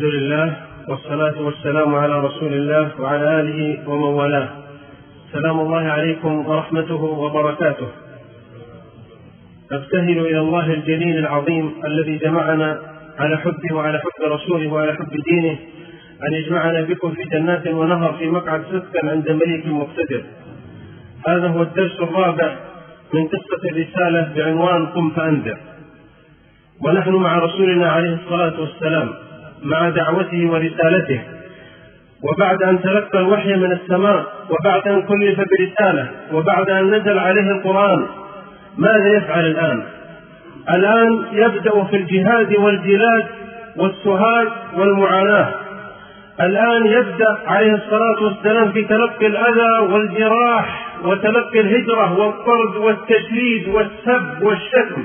الحمد لله والصلاة والسلام على رسول الله وعلى آله ومن والاه. سلام الله عليكم ورحمته وبركاته. نبتهل إلى الله الجليل العظيم الذي جمعنا على حبه وعلى حب رسوله وعلى حب دينه أن يجمعنا بكم في جنات ونهر في مقعد صدق عند مليك مقتدر. هذا هو الدرس الرابع من قصة الرسالة بعنوان قم فأنذر. ونحن مع رسولنا عليه الصلاة والسلام مع دعوته ورسالته، وبعد أن تلقى الوحي من السماء، وبعد أن كلف برسالة، وبعد أن نزل عليه القرآن، ماذا يفعل الآن؟ الآن يبدأ في الجهاد والجلاد والسهاد والمعاناة. الآن يبدأ عليه الصلاة والسلام في تلقي الأذى والجراح وتلقي الهجرة والطرد والتشريد والسب والشتم.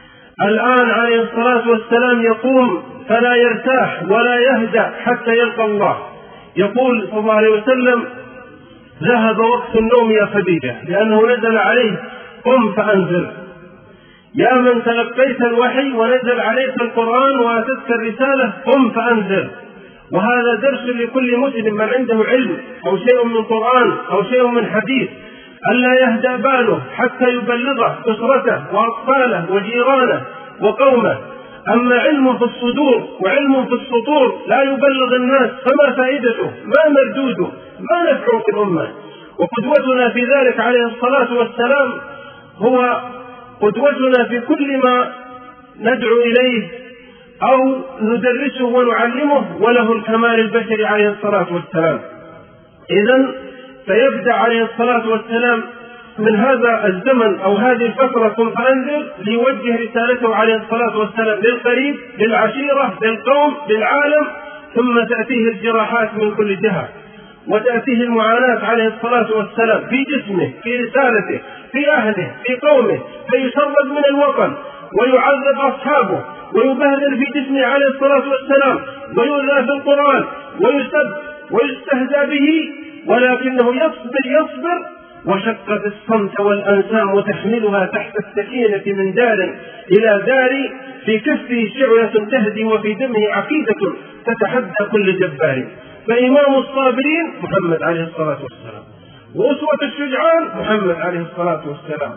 الآن عليه الصلاة والسلام يقوم فلا يرتاح ولا يهدأ حتى يلقى الله. يقول صلى الله عليه وسلم: ذهب وقت النوم يا خديجة، لأنه نزل عليه قم فأنذر. يا من تلقيت الوحي ونزل عليك القرآن وأتتك الرسالة، قم فأنذر. وهذا درس لكل مسلم من عنده علم أو شيء من قرآن أو شيء من حديث، ألا يهدأ باله حتى يبلغه أسرته وأطفاله وجيرانه وقومه. أما علم في الصدور وعلم في السطور لا يبلغ الناس، فما فائدته؟ ما مردوده؟ ما نفعه في الأمة؟ وقدوتنا في ذلك عليه الصلاة والسلام هو قدوتنا في كل ما ندعو إليه أو ندرسه ونعلمه، وله الكمال البشري عليه الصلاة والسلام. إذن فيبدأ عليه الصلاة والسلام من هذا الزمن أو هذه الفترة قم فأنذر ليوجه رسالته عليه الصلاة والسلام للقريب، للعشيرة، للقوم، للعالم. ثم تأتيه الجراحات من كل جهة، وتأتيه المعاناة عليه الصلاة والسلام في جسمه، في رسالته، في أهله، في قومه، فيشرد من الوطن ويعذب أصحابه ويبهدل في جسمه عليه الصلاة والسلام ويؤذى في القرآن ويسب ويستهزى به، ولكنه يصبر وشقت الصمت والأنسام تحملها تحت السكينة من دار إلى دار، في كفه شعلة تهدي وفي دمه عقيدة تتحدى كل جبار. فإمام الصابرين محمد عليه الصلاة والسلام، وأسوة الشجعان محمد عليه الصلاة والسلام،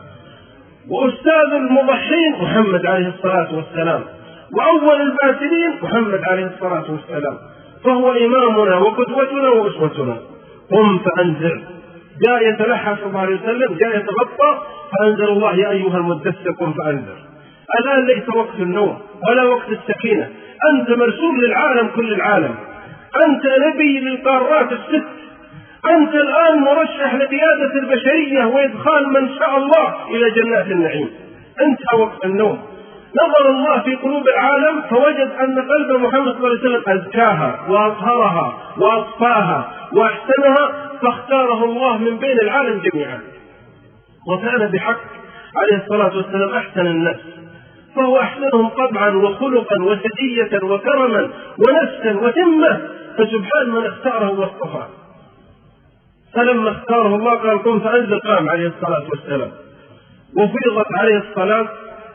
وأستاذ المضحين محمد عليه الصلاة والسلام، وأول الباسلين محمد عليه الصلاة والسلام. فهو إمامنا وقدوتنا وأسوتنا. قم فأنذر. جاء يتلحى صلى الله عليه وسلم، جاء يتغطى، فأنزل الله: يا أيها المدثر قم فأنذر. الآن ليس وقت النوم ولا وقت السكينة. أنت مرسول للعالم، كل العالم. أنت نبي للقارات الست. أنت الآن مرشح لقيادة البشرية وإدخال من شاء الله إلى جنات النعيم. انتهى وقت النوم. نظر الله في قلوب العالم فوجد أن قلب محمد صلى الله عليه وسلم أزكاها وأطهرها وأصفاها وأحسنها، فاختاره الله من بين العالم جميعا. وكان بحق عليه الصلاة والسلام أحسن الناس، فهو أحسنهم طبعا وخلقا وسجية وكرما ونفسا وتمة، فسبحان من اختاره واصطفاه. فلما اختاره الله قال قم فأنذر، قام عليه الصلاة والسلام، وفرضت عليه الصلاة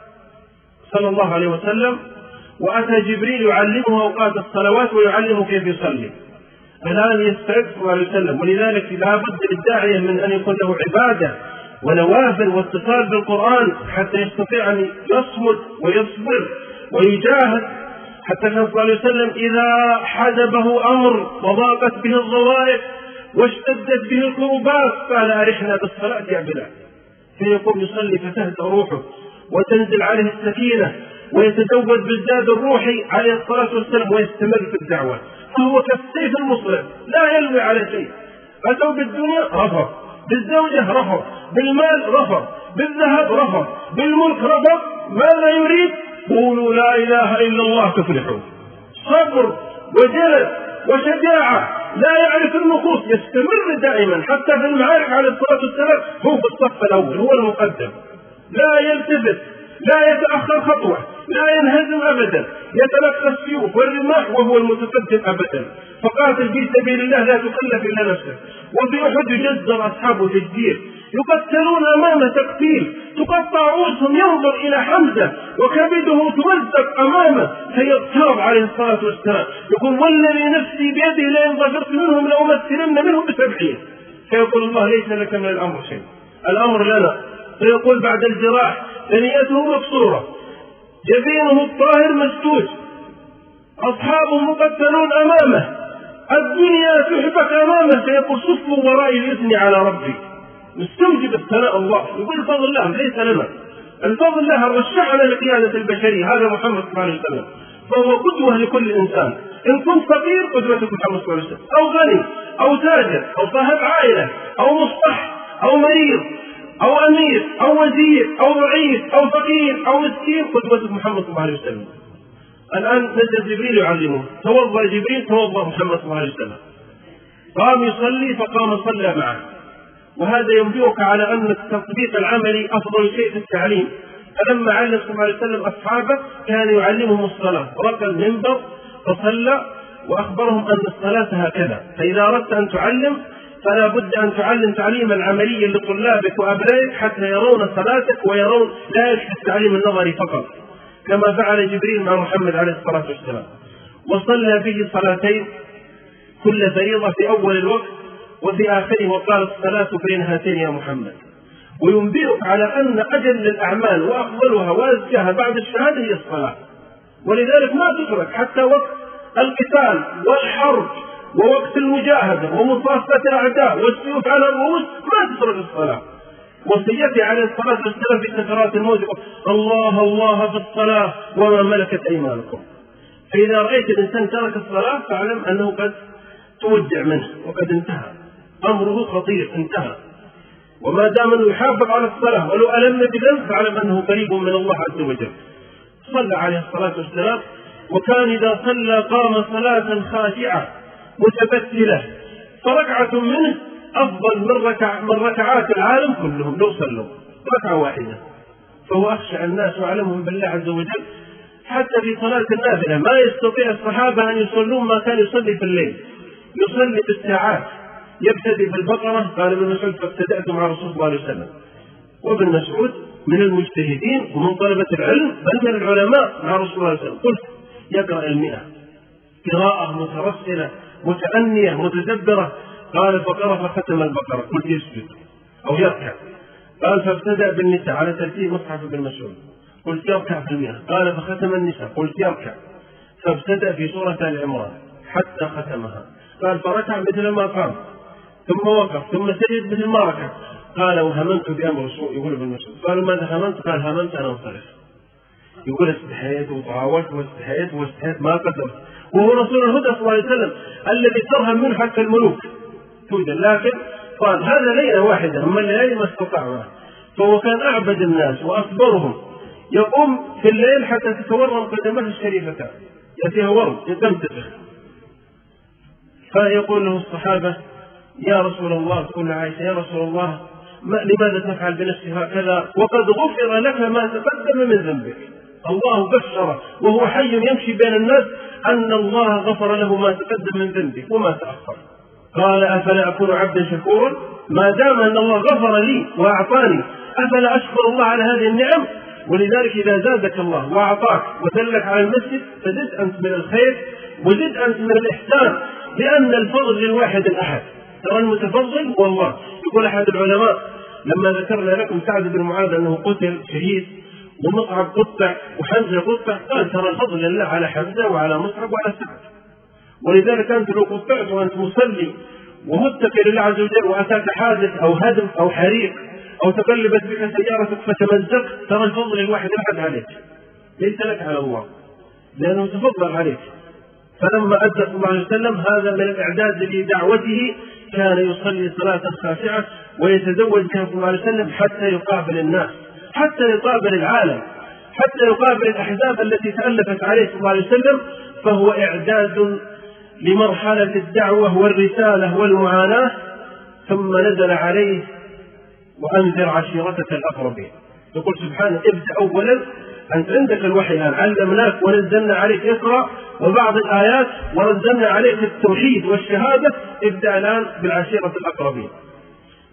صلى الله عليه وسلم، وأتى جبريل يعلمه أوقات الصلوات ويعلمه كيف يصلي. الآن يستعد صلى الله عليه وسلم، ولذلك لا بد للداعية من أن يكون له عبادة ونوافل واتصال بالقرآن حتى يستطيع أن يصمد ويصبر ويجاهد. حتى كان صلى الله عليه وسلم إذا حجبه أمر وضاقت به الظوائف واشتدت به الكربات قال: أرحنا بالصلاة يا بلال. فيقوم يصلي فتهدأ روحه وتنزل عليه السكينة ويتزود بالزاد الروحي عليه الصلاة والسلام ويستمر في الدعوة. فهو كالسيف المصرف لا يلوي على شيء. أتوا بالدنيا رفض، بالزوجة رفض، بالمال رفض، بالذهب رفض، بالملك رفض. ماذا يريد؟ قولوا لا إله إلا الله تفلحون. صبر وجلد وشجاعة، لا يعرف النقوص، يستمر دائما حتى في المعارك عليه الصلاة والسلام هو في الصف الأول، هو المقدم، لا يلتفت، لا يتأخر خطوة، لا ينهزم أبدا، يتلقى السيوف والرماح وهو المتقدم أبدا. فقاتل في سبيل الله لا تكلف إلا نفسك. وفي أحد يجزر أصحابه تجدير، يقتلون أمام تقتيل، تقطع رؤوسهم، ينظر إلى حمزة وكبده تمزق أمامه فيغتاب عليه الصلاة والسلام، يقول والذي نفسي بيده لئن ظفرت منهم لأمثلن منهم ب70. فيقول الله ليس لك من الأمر شيء، الأمر لنا. فيقول بعد الجراح ثنيته مكسورة، جبينه الطاهر مسدود، أصحابه مقتلون أمامه، الدنيا تحبك أمامه، فيقول صفوا ورائي ليثني على ربي، مستوجب الثناء الله، يقول الفضل الله ليس لنا، الفضل الله رشحنا لقيادة البشرية، هذا محمد صلى الله عليه وسلم، فهو قدوة لكل إنسان. إن كنت فقير قدوتك محمد صلى الله عليه وسلم، أو غني أو تاجر أو صاحب عائلة أو مصلح أو مريض أو أمير أو وزير أو ضعيف أو فقير أو مسكين، قدوتك محمد صلى الله عليه وسلم. الآن نزل جبريل يعلمه، توضأ جبريل توضأ محمد صلى الله عليه وسلم، قام يصلي فقام صلى معه. وهذا ينبئك على أن التطبيق العملي أفضل شيء في التعليم. فلما علم صلى الله عليه وسلم أصحابه كان يعلمهم الصلاة، رقى المنبر فصلى وأخبرهم أن الصلاة هكذا. فإذا أردت أن تعلم فلا بد أن تعلم تعليما عمليا لطلابك وأبنائك حتى يرون صلاتك ويرون لا يكفي التعليم النظري فقط، كما فعل جبريل مع محمد عليه الصلاة والسلام. وصلى به صلاتين، كل فريضة في أول الوقت وفي آخره، وقال الصلاة بين هاتين يا محمد. وينبئك على أن أجل الأعمال وأفضلها وأزكاها بعد الشهادة هي الصلاة، ولذلك ما تترك حتى وقت القتال والحرب ووقت المجاهدة ومصافة الأعداء والسيوف على الرؤوس، ما تترك الصلاة. وصيته عليه الصلاة والسلام في سكرات الموت الله الله في الصلاة وما ملكت أيمانكم. فإذا رأيت الإنسان ترك الصلاة فاعلم أنه قد تودع منه وقد انتهى، أمره خطير انتهى. وما دام أنه يحافظ على الصلاة ولو ألم بذنب فاعلم أنه قريب من الله عز وجل. صلى عليه الصلاة والسلام، وكان إذا صلى قام صلاة خاشعة متبتلة، فركعة منه أفضل من ركعات العالم كلهم لو صلوا ركعة واحدة، فهو أخشع الناس وأعلمهم بالله عز وجل. حتى في صلاة النافلة ما يستطيع الصحابة أن يصلون ما كان يصلي في الليل، يصلي بالساعات، يبتدئ بالبقرة، قال ابن مسعود فابتدأت مع رسول الله عليه وسلم. وابن مسعود من المجتهدين ومن طلبة العلم بل من العلماء مع رسول الله عليه وسلم، قلت يقرأ 100 قراءة مترسلة متأنية متدبرة، قال فقرأ فختم البقرة، قلت يسجد أو يركع، قال فابتدأ بالنساء على ترتيب مصحف ابن مسعود، قلت يركع في 100، قال فختم النساء، قلت يركع، فابتدأ في سورة آل عمران حتى ختمها، قال فركع مثل ما قام ثم وقف ثم سجد مثل ما ركع، قال وهممت بأمر سوء، يقول ابن مسعود، قالوا ماذا هممت؟ قال هممت أن أنصرف، يقول استحييت وطاولت واستحييت ما قدرت، وهو رسول الهدى صلى الله عليه وسلم الذي ترهم منه حتى الملوك توجد، لكن قال هذا ليلة واحدة أما الليالي ما استطاع. فهو كان أعبد الناس وأصبرهم، يقوم في الليل حتى تتورم قدمه الشريفتان، يأتيها ورم تنتفخ، فيقول له الصحابة يا رسول الله، تقول عائشة يا رسول الله لماذا تفعل بنفسك هكذا وقد غفر لك ما تقدم من ذنبك؟ الله بشر وهو حي يمشي بين الناس أن الله غفر له ما تقدم من ذنبك وما تأخر. قال أفلا أكون عبدا شكورا؟ ما دام أن الله غفر لي وأعطاني أفلا أشكر الله على هذه النعم؟ ولذلك إذا زادك الله وأعطاك ودلك على المسجد فزد أنت من الخير وزد أنت من الإحسان، لأن الفضل للواحد الأحد. ترى المتفضل هو الله. يقول أحد العلماء لما ذكرنا لكم سعد بن معاذ أنه قتل شهيد ومصعب قطع وحمزة قطع، قال ترى الفضل لله على حمزة وعلى مصعب وعلى سعد. ولذلك أنت لو قطعت وأنت مصلي ومتكل لله عز وجل وأتاك حادث أو هدم أو حريق أو تقلبت بك سيارتك فتمزقت، ترى الفضل الواحد أحد عليك ليس لك على الله، لأنه تفضل عليك. فلما أدى صلى الله عليه وسلم هذا من الإعداد لدعوته، كان يصلي صلاة خاشعة ويتزوج بها صلى الله عليه وسلم حتى يقابل الناس، حتى يقابل العالم، حتى يقابل الأحزاب التي تألفت عليه صلى الله عليه وسلم. فهو إعداد لمرحلة الدعوة والرسالة والمعاناة. ثم نزل عليه وأنذر عشيرتك الأقربين. يقول سبحانه ابدأ أولا، أنت عندك الوحي الآن، علمناك ونزلنا عليك اقرأ وبعض الآيات ونزلنا عليك التوحيد والشهادة، ابدأ الآن بالعشيرة الأقربين.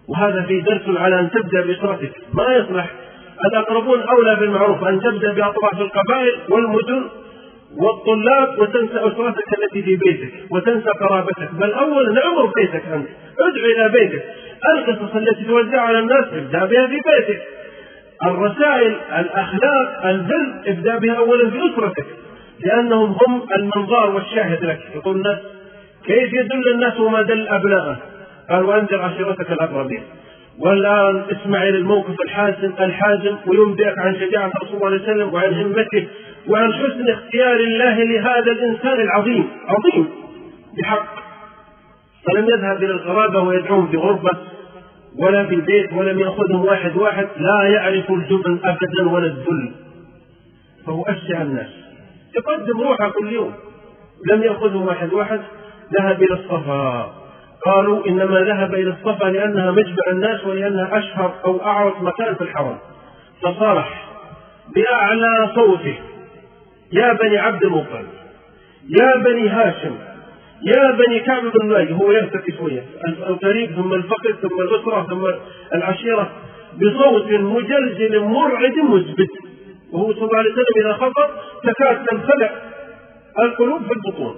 وهذا في درس على أن تبدأ بأسرتك. ما يصلح، الأقربون أولى بالمعروف، أن تبدأ بأطراف القبائل والمدن والطلاب وتنسى أسرتك التي في بيتك وتنسى قرابتك، بل أولا نعمر بيتك أنت، ادعو إلى بيتك. القصص التي توزع على الناس ابدأ بها في بيتك. الرسائل، الأخلاق، البر ابدأ بها أولا في أسرتك، لأنهم هم المنظار والشاهد لك. يقول الناس كيف يدل الناس وما دل أبنائه؟ قال وأنذر عشيرتك الأقربين. والآن اسمع إلى الموقف الحازم وينبئك عن شجاعة رسول الله صلى الله عليه وسلم وعن همته وعن حسن اختيار الله لهذا الإنسان العظيم عظيم بحق. فلم يذهب إلى الغرابة ويدعوهم في غربة ولا في البيت، ولم يأخذهم واحد واحد، لا يعرف الجبن أبدا ولا الذل، فهو أشجع الناس، يقدم روحه كل يوم. لم يأخذهم واحد واحد، ذهب إلى الصفا. قالوا إنما ذهب إلى الصفا لأنها مجمع الناس ولأنها أشهر أو أعرف مكان في الحرم، فصرح بأعلى صوته: يا بني عبد المطلب، يا بني هاشم، يا بني كعب بن مالك. هو يرتكي شوية، القريب ثم الفقر ثم الأسرة ثم العشيرة، بصوت مجلجل مرعد مثبت. وهو صلى الله عليه وسلم إذا خطب تكاد تنخلع القلوب في البطون.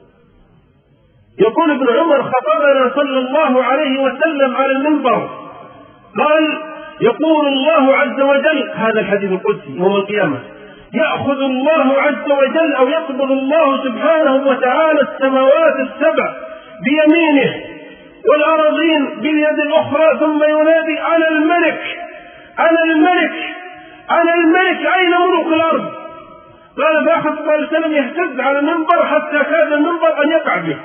يقول ابن عمر: خطبنا صلى الله عليه وسلم على المنبر، قال: يقول الله عز وجل، هذا الحديث القدسي يوم القيامة: يأخذ الله عز وجل أو يقبض الله سبحانه وتعالى السماوات السبع بيمينه والأراضين باليد الأخرى، ثم ينادي: أنا الملك، أنا الملك، أنا الملك، أين ملوك الأرض؟ قال: فأخذ صلى الله عليه وسلم يهتز على المنبر حتى كاد المنبر أن يقع به.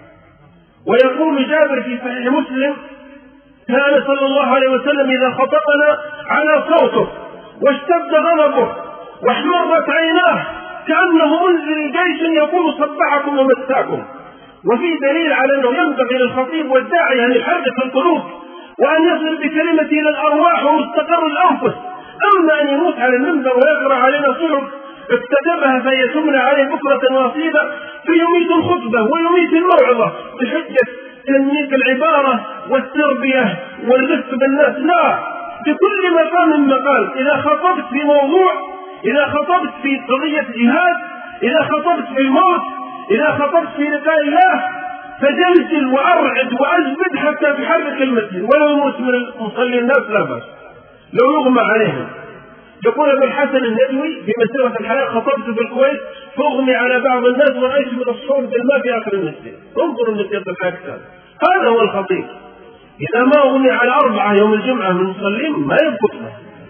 ويقول جابر في صحيح مسلم: كان صلى الله عليه وسلم إذا خطبنا على صوته واشتد غضبه واحمرت عيناه كأنه منزل جيش يقول: صبحكم ومساكم. وفي دليل على أنه ينبغي للخطيب والداعي أن يحرك القلوب وأن يصل بكلمته إلى الأرواح ومستقر الأنفس. أما أن يموت على المنبر ويقرأ علينا صحف اكتتبها فهي تملى عليه بكرة واصيلة، فيميت الخطبة ويميت الموعظة بحجة تنميك العبارة والتربية والرفق بالناس. لا، بكل مقام مقال. إذا خطبت في موضوع، إذا خطبت في قضية جهاد، إذا خطبت في الموت، إذا خطبت في لقاء الله، فجلجل وأرعد وأجبد حتى تحرك المسجد، ولو يموت من المصلي الناس لا بأس، لو يغمى عليهم. يقول ابن الحسن الندوي في مسيرة الحياة: خطبت في الكويت فأغمي على بعض الناس ورأيت من الصور بالماء في آخر المسجد. انظروا مسيرة الحياة، هذا هو الخطيب. إذا ما أغمي على 4 يوم الجمعة من المصلين ما يبقى،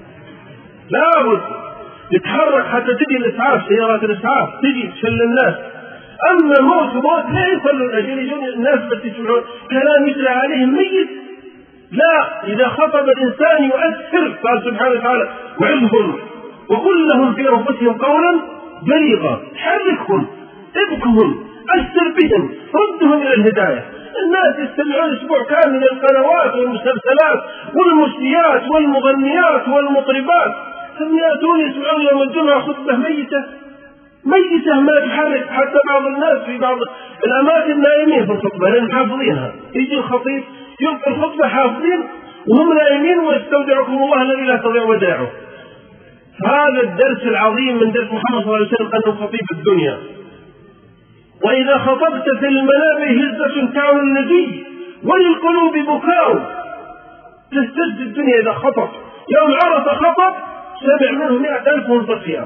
لا بد يتحرك حتى تجي الإسعاف، سيارات الإسعاف تجي تشل الناس. أما موت لا يصلوا الأجل، يجون الناس بس يسمعون كلام يتلى عليهم ميت. لا، إذا خطب الإنسان يؤثر. قال سبحانه وتعالى: وعظهم وقل لهم في أنفسهم قولا بليغا. حركهم، ابكهم، أثر بهم، ردهم إلى الهداية. الناس يستمعون أسبوع كامل من القنوات والمسلسلات والمسيات والمغنيات والمطربات، ثم يأتون يسمعون يوم الجمعة خطبة ميتة ما تحرك. حتى بعض الناس في بعض الأماكن نائمين في الخطبة لأن حافظينها. يجي الخطيب يلقي الخطبة حافظين وهم نائمين: ويستودعكم الله الذي لا تضيع ودائعه. هذا الدرس العظيم من درس محمد صلى الله عليه وسلم أنه خطيب الدنيا. وإذا خطبت في المنابر هزة كان النبي وللقلوب بكاء. تهتز الدنيا إذا خطب. يوم عرفة خطب سمع منه 100,000 منتصيا.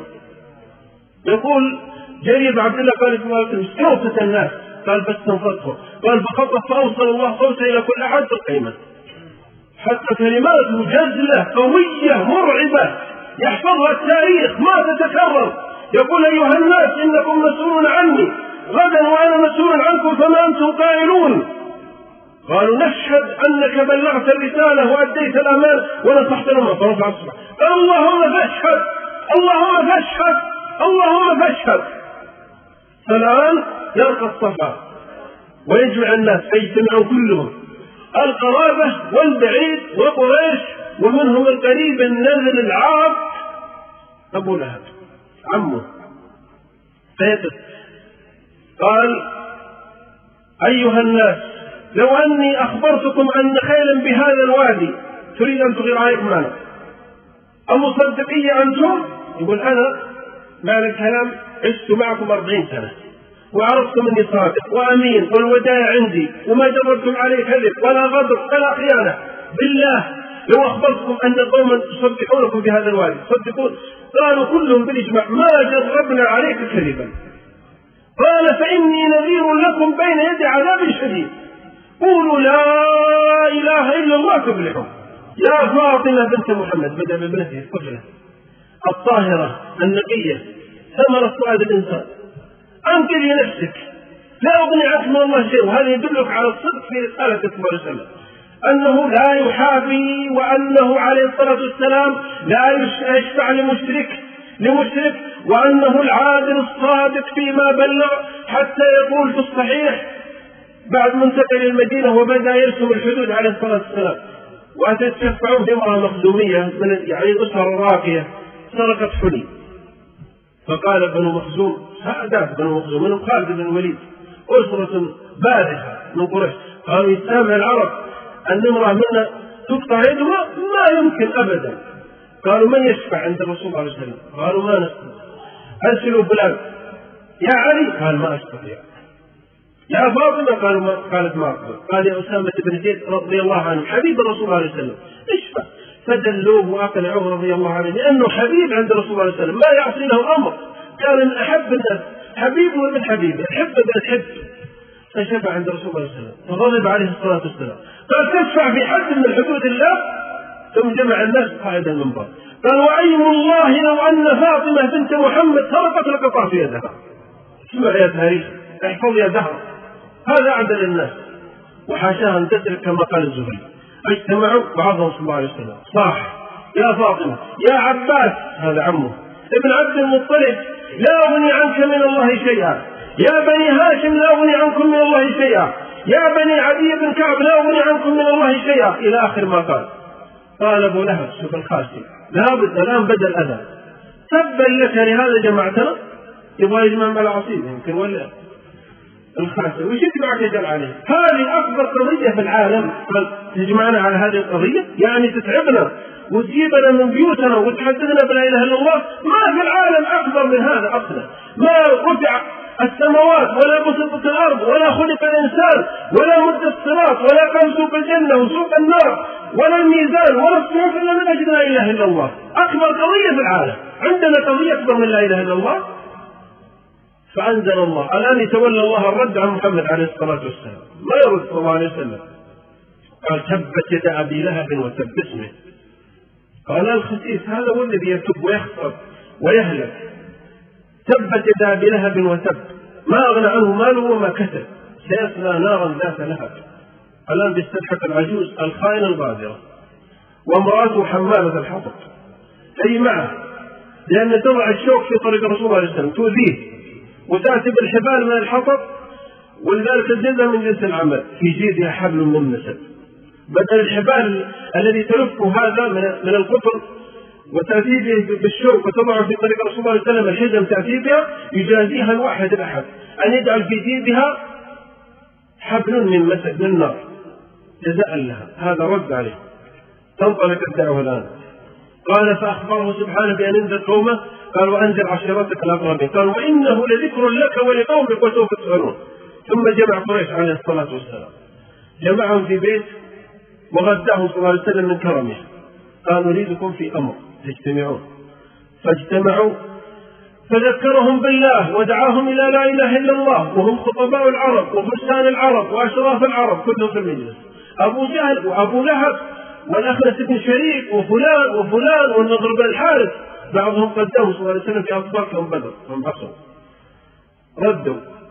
يقول جرير بن عبد الله: قال استوفت الناس، قال بس تنفضه، قال فخطب فأوصل الله صوته إلى كل أحد بالقيمة، حتى كلمات مجزلة قوية مرعبة يحفظها التاريخ ما تتكرر. يقول: أيها الناس إنكم مسؤولون عني غدا وأنا مسؤول عنكم، فما أنتم قائلون؟ قالوا: نشهد أنك بلغت الرسالة وأديت الأمانة ونصحت الأمة. فرفع الصبح: اللهم فاشهد، اللهم فاشهد، اللهم فاشهد. فالآن يلقى الصفا ويجمع الناس فيجتمعوا كلهم، القرابة والبعيد وقريش، ومنهم القريب النذر العار أبو لهب عمه. قال: أيها الناس لو أني أخبرتكم أن خيلا بهذا الوادي تريد أن تغير عليكم معنا أمصدقية أنتم؟ يقول أنا معنى الكلام عشت معكم 40 سنة وعرفتم أني صادق وأمين والوداع عندي وما جربتم عليه كذب ولا غدر ولا خيانة. بالله لو أخبرتكم أن قوما تصدقونكم في هذا الوادي تصدقون؟ قالوا كلهم بالإجماع ما جربنا عليك كذبا. قال فإني نذير لكم بين يدي عذاب شديد قولوا لا إله إلا الله تفلحوا. يا فاطمة بنت محمد، بدأ بابنته الطفلة الطاهرة النقية ثمرة سؤال الإنسان، أنقذي نفسك لا أغني عنك من الله شيء. وهذا يدلك على الصدق في رسالة صلى الله عليه وسلم أنه لا يحابي، وأنه عليه الصلاة والسلام لا يشفع لمشرك، وأنه العادل الصادق فيما بلغ، حتى يقول في الصحيح بعد ما انتقل المدينة وبدأ يرسم الحدود عليه الصلاة والسلام وتتشفعون بامرأة مخزومية من أسرة راقية سرقت حلي، فقال بنو مخزوم سادات بنو مخزوم منهم خالد بن الوليد أسرة بارزة من قريش، قالوا يسامع العرب أن امرأة منا تقطع يدها ما يمكن أبدا. قالوا من يشفع عند الرسول صلى الله عليه وسلم؟ قالوا ما نستطيع. أرسلوا فلان. يا علي؟ قال ما أستطيع. يا فاطمة؟ قالت ما أقدر. قال يا أسامة بن زيد رضي الله عنه حبيب الرسول صلى الله عليه وسلم اشفع. فدلوه وأقنعوه رضي الله عنه لأنه حبيب عند الرسول صلى الله عليه وسلم ما يعصي له أمر، كان من أحب الناس حبيب ومن حبيب الحب بالحب. فشفع عند الرسول صلى الله عليه وسلم فغضب عليه الصلاة والسلام قال تشفع في حد من حدود الله؟ ثم جمع الناس قائد المنبر قال وأيم الله لو أن فاطمة بنت محمد سرقت لقطع في يدها. اسمع يا تاريخ احفظ يا دهر، هذا أعدل الناس وحاشاها أن تترك كما قال الزهري. اجتمعوا وعظهم صلى الله عليه وسلم صاح يا فاطمة يا عباس هذا عمه ابن عبد المطلب لا أغني عنك من الله شيئا، يا بني هاشم لا أغني عنكم من الله شيئا، يا بني عدي بن كعب لا أغني عنكم من الله شيئا إلى آخر ما قال. قال أبو لهب شوف الخاسي لابد الآن بدأ الأذى تبا لك لهذا جمعتنا، يبغى يجمع مع العصيب يمكن ولا الخاسي وش يجمعك يجل عليه؟ هذه أكبر قضية في العالم تجمعنا على هذه القضية، يعني تتعبنا وتجيبنا من بيوتنا وتحدثنا بلا إله إلا الله. ما في العالم أكبر من هذا أصلا، ما رفع السماوات ولا بسطت الأرض ولا خلق الإنسان ولا مد الصراط ولا قام سوق الجنة وسوق النار ولا الميزان ولا الصوف إلا من أجل لا إله إلا الله. أكبر قضية في العالم عندنا قضية أكبر من لا إله إلا الله. فأنزل الله الآن يتولى الله الرد عن محمد عليه الصلاة والسلام ما يرد صلى الله عليه وسلم. قال تبت يد أبي لهب وتب اسمه. قال الخسيس هذا هو الذي يتب ويخسر ويهلك. تبت يد أبي لهب وتب ما أغنى عنه ماله وما كسب سيصلى نارا ذات لهب. الآن بيستضحك العجوز الخائنة الغادرة وامرأته حمالة الحطب أي معه، لأن تضع الشوك في طريق الرسول صلى الله عليه وسلم تؤذيه وتأتي بالحبال من الحطب، ولذلك الجزء من جنس العمل في جيدها حبل من مسد، بدل الحبال الذي تلفه هذا من القطر وتأتي به بالشوك وتضع في طريق الرسول صلى الله عليه وسلم الحزم تأتي بها يجازيها الواحد الأحد أن يجعل في جيدها حبل من مسد من نار جزاء لها. هذا رد عليه. تنطلق الدعوة الآن. قال فأخبره سبحانه بأن انذر قومه قال وأنذر عشيرتك الأقربين قال وإنه لذكر لك ولقومك وسوف تسألون. ثم جمع قريش عليه الصلاة والسلام جمعهم في بيت وغداهم صلى الله عليه وسلم من كرمه قال نريدكم في أمر تجتمعون. فاجتمعوا فذكرهم بالله ودعاهم إلى لا إله إلا الله وهم خطباء العرب وفرسان العرب وأشراف العرب كلهم في المجلس، أبو جهل وأبو لهب والأخنس بن شريك وفلان وفلان والنضر بن الحارث بعضهم قدموا صلى الله عليه وسلم في أصبارهم بدر وانبسطوا ردوا.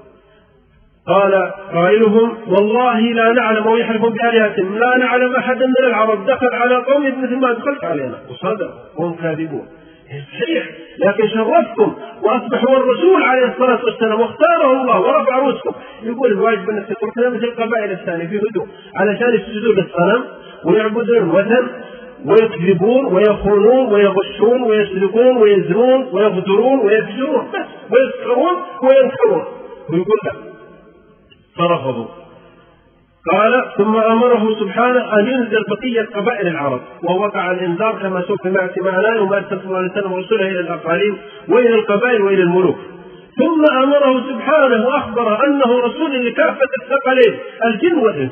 قال قائلهم والله لا نعلم ويحلفون بآلهتهم لا نعلم أحدا من العرب دخل على قوم مثل ما دخلت علينا وصدق وهم كاذبون. صحيح لكن شرفتكم وأصبحوا الرسول عليه الصلاة والسلام واختاره الله ورفع رؤوسكم. يقول الواجب أن تتركنا مثل القبائل الثانية في هدوء علشان يسجدون للصنم ويعبدون الوثن ويكذبون ويخونون ويغشون ويسرقون ويزنون ويغدرون ويفجرون ويسكرون وينكرون ويقول لا فرفضوا. قال ثم أمره سبحانه أن ينزل بقية قبائل العرب، ووقع الإنذار كما سوف نأتي معنا يوم أرسل صلى الله عليه وسلم رسوله إلى الأقاليم وإلى القبائل وإلى الملوك. ثم أمره سبحانه وأخبر أنه رسول لكافة الثقلين الجن والإنس،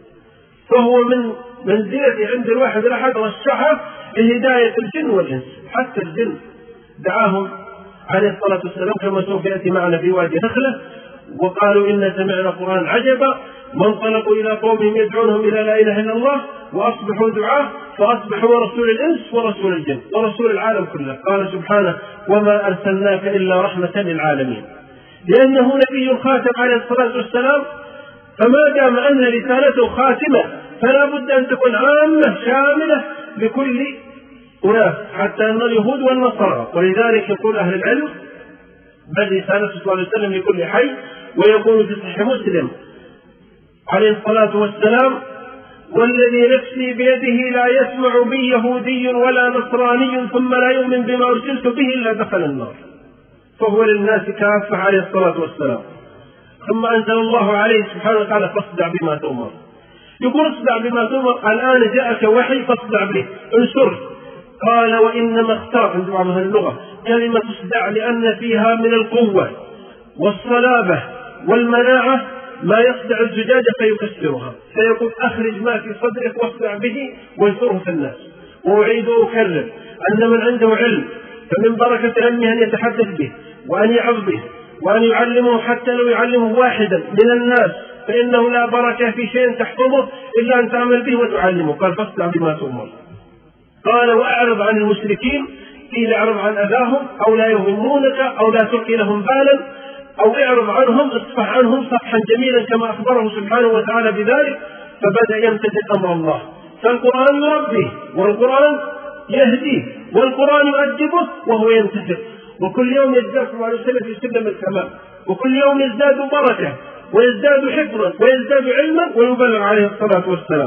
فهو من منزلة عند الواحد الأحد والشحف لهداية الجن والإنس. حتى الجن دعاهم عليه الصلاة والسلام كما سوف يأتي معنا في وادي نخلة، وقالوا إن سمعنا قرآن عجبا، وانطلقوا إلى قومهم يدعونهم إلى لا إله إلا الله وأصبحوا دعاة، فأصبحوا رسول الإنس ورسول الجن ورسول العالم كله. قال سبحانه وما أرسلناك إلا رحمة للعالمين، لأنه نبي خاتم عليه الصلاة والسلام، فما دام أن رسالته خاتمة فلا بد أن تكون عامة شاملة لكل أناس حتى أن اليهود والنصارى. ولذلك يقول أهل العلم بل رسالة صلى الله عليه وسلم لكل حي. ويقول في صحيح مسلم عليه الصلاة والسلام والذي نفسي بيده لا يسمع بي يهودي ولا نصراني ثم لا يؤمن بما أرسلت به إلا دخل النار. فهو للناس كافة عليه الصلاة والسلام. ثم أنزل الله عليه سبحانه وتعالى فاصدع بما تؤمر. يقول اصدع بما تؤمر، الآن جاءك وحي فاصدع به انشر. قال وإنما اختار عند بعض اللغة كلمة اصدع لأن فيها من القوة والصلابة والمناعة ما يصدع الزجاجة فيكسرها، فيقول أخرج ما في صدرك واصدع به وانشره في الناس. وأعيد وأكرر أن من عنده علم فمن بركة علمه أن يتحدث به وأن يعظ به وأن يعلمه، حتى لو يعلمه واحدا من الناس فإنه لا بركة في شيء تحفظه إلا أن تعمل به وتعلمه. قال فاصدع بما تؤمر. قال وأعرض عن المشركين، قيل اعرض عن أذاهم أو لا يهمونك أو لا تلقي لهم بالا أو اعرض عنهم اصفح عنهم صفحا جميلا كما أخبره سبحانه وتعالى بذلك. فبدأ يمتثل أمر الله، فالقرآن يربيه والقرآن يهديه والقرآن يؤدبه وهو يمتثل، وكل يوم يزداد صلى الله عليه وسلم في سلم الكمال، وكل يوم يزداد بركة ويزداد حفظا ويزداد علما ويبلغ عليه الصلاة والسلام.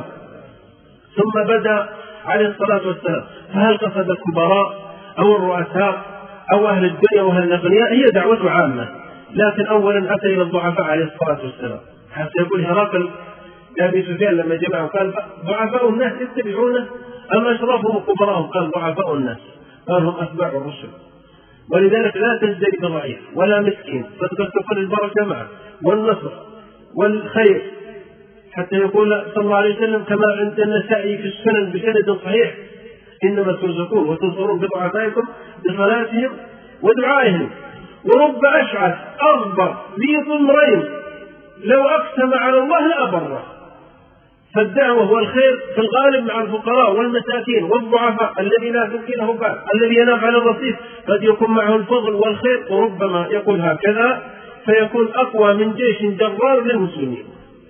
ثم بدأ عليه الصلاة والسلام فهل قصد الكبراء أو الرؤساء أو أهل الدنيا وأهل الأغنياء؟ هي دعوة عامة، لكن أولا أتى إلى الضعفاء عليه الصلاة والسلام. حتى يقول هرقل لأبي سفيان لما جمعهم قال ضعفاء الناس يتبعونه أم أشرافهم وكبراءهم؟ قال ضعفاء الناس، قال هم أتباع الرسل. ولذلك لا تزدري بضعيف ولا مسكين، فتكون البركة معه والنصر والخير. حتى يقول صلى الله عليه وسلم كما عند النسائي في السنن بسند صحيح إنما ترزقون وتنصرون بضعفائكم بصلاتهم ودعائهم. ورب أشعث أغبر ذي ضمرين لو أقسم على الله لأبره. فالدعوة والخير في الغالب مع الفقراء والمساكين والضعفاء الذي لا تلقي له بال، الذي ينام على الرصيف قد يكون معه الفضل والخير. وربما يقول هكذا فيكون أقوى من جيش جرار للمسلمين.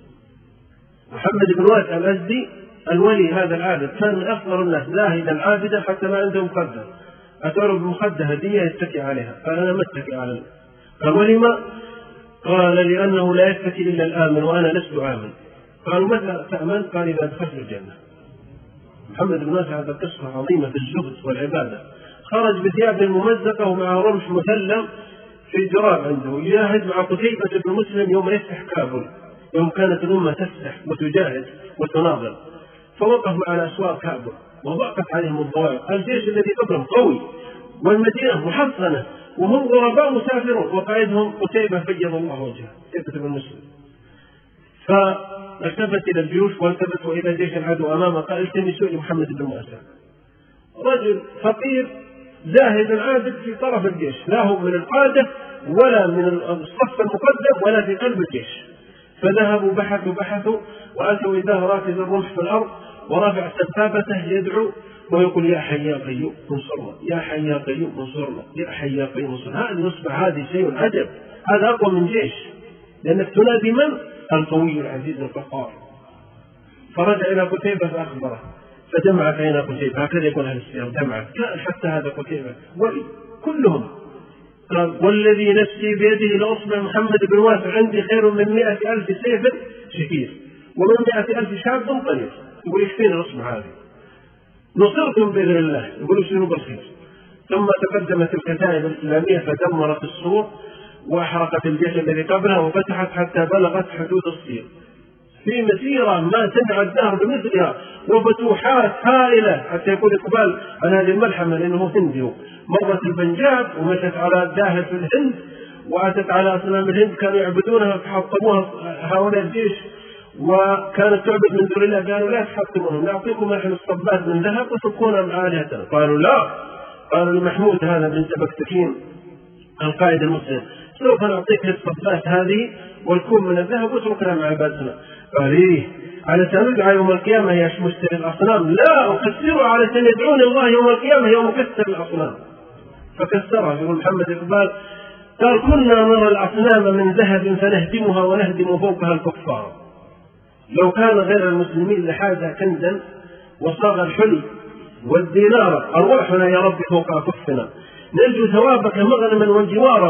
محمد بن واسع الأزدي الولي هذا العابد كان من أفضل الناس زاهدا عابدا حتى ما عنده مخدة، أتعرف بمخدة هدية يتكي عليها، قال أنا متكي على قال ولما؟ قال لأنه لا يتكي إلا الآمن وأنا لست آمن. قالوا متى تأمن؟ قال إذا دخلت الجنة. محمد بن واسع هذا قصة عظيمة في الزهد والعبادة. خرج بثياب ممزقة ومع رمح مثلم في جراب عنده يجاهد مع قتيبة بن مسلم يوم يفتح كابل، يوم كانت الأمة تفتح وتجاهد وتناضل، فوقف على أسواق كابل وضاقت عليهم الضوابط. الجيش الذي قبلهم قوي والمدينة محصنة وهم غرباء مسافرون، وقائدهم قتيبة فجر الله وجهه قتيبة بن مسلم. فالتفت إلى الجيوش والتفتوا إلى جيش العدو أمامه، قال التمسوا لمحمد بن واسع. رجل فقير زاهد عابد في طرف الجيش، لا هو من القادة ولا من الصف المقدم ولا في قلب الجيش. فذهبوا بحثوا وأتوا إذا راكز الرمح في الأرض ورافع سبابته يدعو ويقول يا حي يا قيوم انصرنا، يا حي يا قيوم انصرنا، يا حي يا قيوم انصرنا. هذه نصبح هذه شيء عجب، هذا أقوى من جيش، لأنك تنادي من؟ القوي العزيز القهار. فرجع إلى قتيبة فأخبره فجمع بين قتيبة، هكذا يقول أهل السير جمع كان حتى هذا قتيبة كلهم. قال والذي نفسي بيده لأصبح محمد بن واسع عندي خير من 100,000 سيف شكير ومن 100,000 شاب قليل. يقول يكفينا الأصبع هذه، نصرتم بإذن الله. يقولوا شنو بالخير. ثم تقدمت الكتائب الإسلامية فدمرت السور وأحرقت الجيش الذي قبلها وفتحت حتى بلغت حدود الصين، في مسيرة ما سمع الدهر بمثلها وفتوحات هائلة، حتى يكون إقبال على هذه الملحمة لأنه هندي. مرت البنجاب ومشت على داهر في الهند وأتت على أصنام الهند كانوا يعبدونها فحطموها هؤلاء الجيش وكانت تعبد من دون الله. قالوا لا تحطموهم، نعطيكم نحن الصبات من ذهب وتبقونها مع آلهتنا. قالوا لا، قالوا لمحمود هذا بن سبكتكين القائد المسلم سوف نعطيك الصبات هذه والكون من الذهب واتركنا مع عبادتنا. قال إيه علشان ندعى يوم القيامة يا مشتري الأصنام؟ لا، أكسرها علشان يدعون الله يوم القيامة يوم كسر الأصنام. فكسرها. يقول محمد إقبال قال كنا نرى الأصنام من ذهب فنهدمها ونهدم فوقها الكفار. لو كان غير المسلمين لحاز كنزا وصاغ الحلي والدينار أرواحنا يا رب فوق كفنا نرجو ثوابك مغنما وجوارا.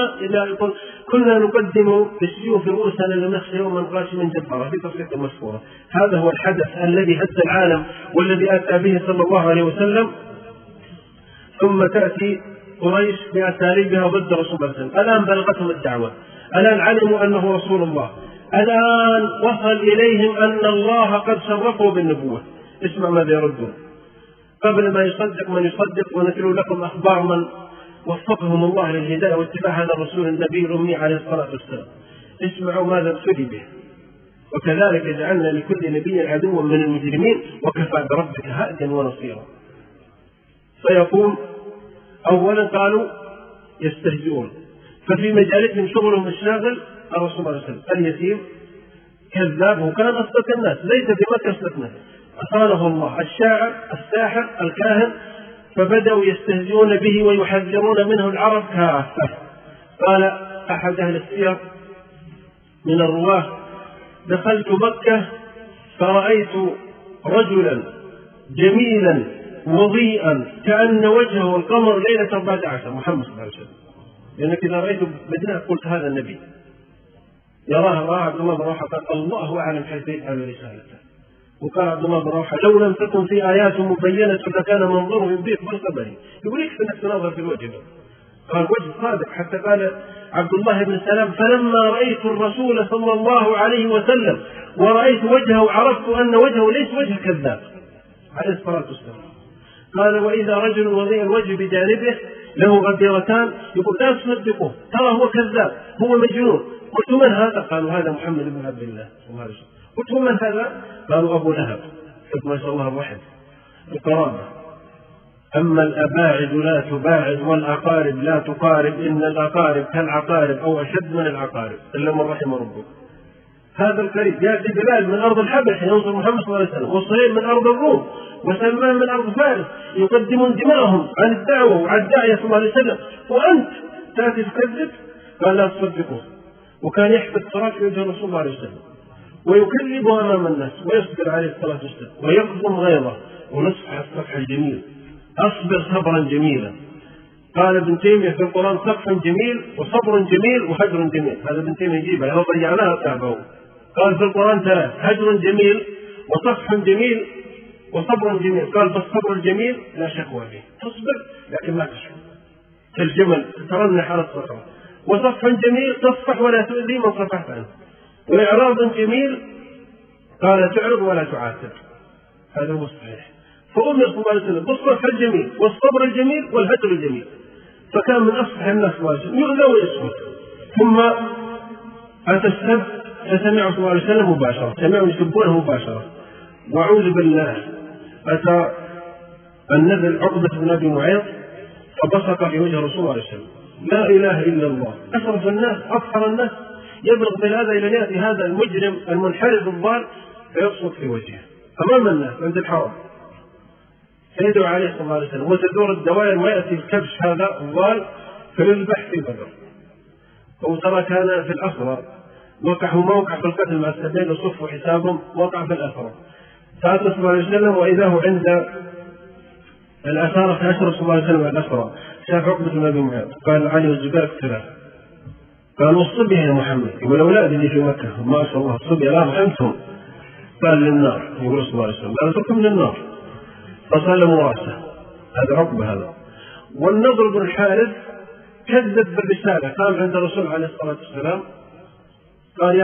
كنا نقدم بالسيوف رؤوسنا لنخشى يوما غاشما جبارا. في قصيدة مشهورة. هذا هو الحدث الذي هز العالم والذي أتى به صلى الله عليه وسلم. ثم تأتي قريش بأساليبها ضد رسول الله صلى الله عليه وسلم. الآن بلغتهم الدعوة، الآن علموا أنه رسول الله، الآن وصل إليهم أن الله قد شرفه بالنبوة. اسمع ماذا يردون قبل ما يصدق من يصدق، ونتلو لكم أخبار من وفقهم الله للهداية واتباع هذا الرسول النبي الأمي عليه الصلاة والسلام. اسمعوا ماذا ابتلي به. وكذلك جعلنا لكل نبي عدوا من المجرمين وكفى بربك هاديا ونصيرا. فيقوم أولا قالوا يستهزئون، ففي مجالسهم شغلهم الشاغل الرسول صلى الله عليه وسلم اليتيم كذاب وكان أصدق الناس ليس بمكة أصدقنا أصانه الله، الشاعر الساحر الكاهن. فبدأوا يستهزئون به ويحذرون منه العرب كافة. قال أحد أهل السير من الرواه دخلت مكة فرأيت رجلا جميلا وضيئا كأن وجهه القمر ليلة 14 محمد صلى الله عليه وسلم. لأنك إذا رأيته بدنا قلت هذا النبي. يراه عبد الله بن رواحة قال الله أعلم حيث يفعل رسالته. وقال عبد الله بن رواحة لو لم تكن في آيات مبينة لكان منظره يضيق بالقبر. يقول يكفي انك تنظر في الوجه. قال وجه صادق. حتى قال عبد الله بن سلام فلما رأيت الرسول صلى الله عليه وسلم ورأيت وجهه عرفت أن وجهه ليس وجه كذاب عليه الصلاة والسلام. قال وإذا رجل وضيء الوجه بجانبه له غديرتان يقول لا تصدقوه ترى هو كذاب هو مجنون. قلت من هذا؟ قالوا هذا محمد بن عبد الله صلى الله عليه وسلم. قلت من هذا؟ قالوا أبو لهب. ما شاء الله الواحد القرابة. أما الأباعد لا تباعد والأقارب لا تقارب إن الأقارب كالعقارب أو أشد من العقارب إلا من رحم ربك. هذا القريب يأتي بلال من أرض الحبش ينصر محمد صلى الله عليه وسلم، وصهيب من أرض الروم، وسلمان من أرض فارس يقدمون دماءهم عن الدعوة وعن الداعية صلى الله عليه وسلم، وأنت تأتي تكذب. قال لا تصدقوه. وكان يحفظ صلاة في وجه الرسول صلى الله عليه وسلم ويكذبه أمام الناس ويصبر عليه الصلاة والسلام ويكظم غيظه ونصفح الصفح الجميل. أصبر صبرا جميلا. قال ابن تيمية في القرآن صفح جميل وصبر جميل وهجر جميل. هذا ابن تيمية يجيبها لو ضيعناها تعبه. قال في القرآن ثلاث: هجر جميل وصفح جميل وصبر جميل. قال فالصبر الجميل لا شكوى فيه، تصبر لكن لا تشكو كالجمل ترنح على الصخرة. وصفح جميل تصفح ولا تؤذي من صفحت عنه. وإعراض جميل قال تعرض ولا تعاتب. هذا هو الصحيح. فأمر صلى الله عليه وسلم بالصفح الجميل والصبر الجميل والهجر الجميل، فكان من أصلح الناس واجب يؤذى ويسكت. ثم أتى السب فسمعه صلى الله عليه وسلم مباشرة، سمعوا يسبونه مباشرة. وأعوذ بالله أتى النذل عقبة بن أبي معيط فبصق في وجه رسول الله عليه وسلم لا إله إلا الله. أشرف الناس أطهر الناس يبلغ بهذا إلى يأتي هذا المجرم المنحرف الضال فيبصق في وجهه أمام الناس عند الحرم، فيدعو عليه صلى الله عليه وسلم وتدور الدوائر ويأتي الكبش هذا الضال فيذبح في بدر. وترى كان في الأسرى وقعوا موقع في القتل مع السبيل وصفوا حسابهم وقع في الأسرى. فأتى صلى الله عليه وسلم وإذا هو عند الأسارة فأشر صلى الله عليه وسلم الأسرى. شاف عقبة بن أبي معيط قال علي والزبير اقتلاه. قال والصبي يا محمد؟ يقول أولاد اللي في مكة ما شاء الله الصبي لا رحمتهم. قال للنار. يقول صلى الله عليه وسلم لا تركم للنار. فسلموا رأسه. هذا عقبة هذا. والنضر بن الحارث كذب بالرسالة. قام عند الرسول عليه الصلاة والسلام قال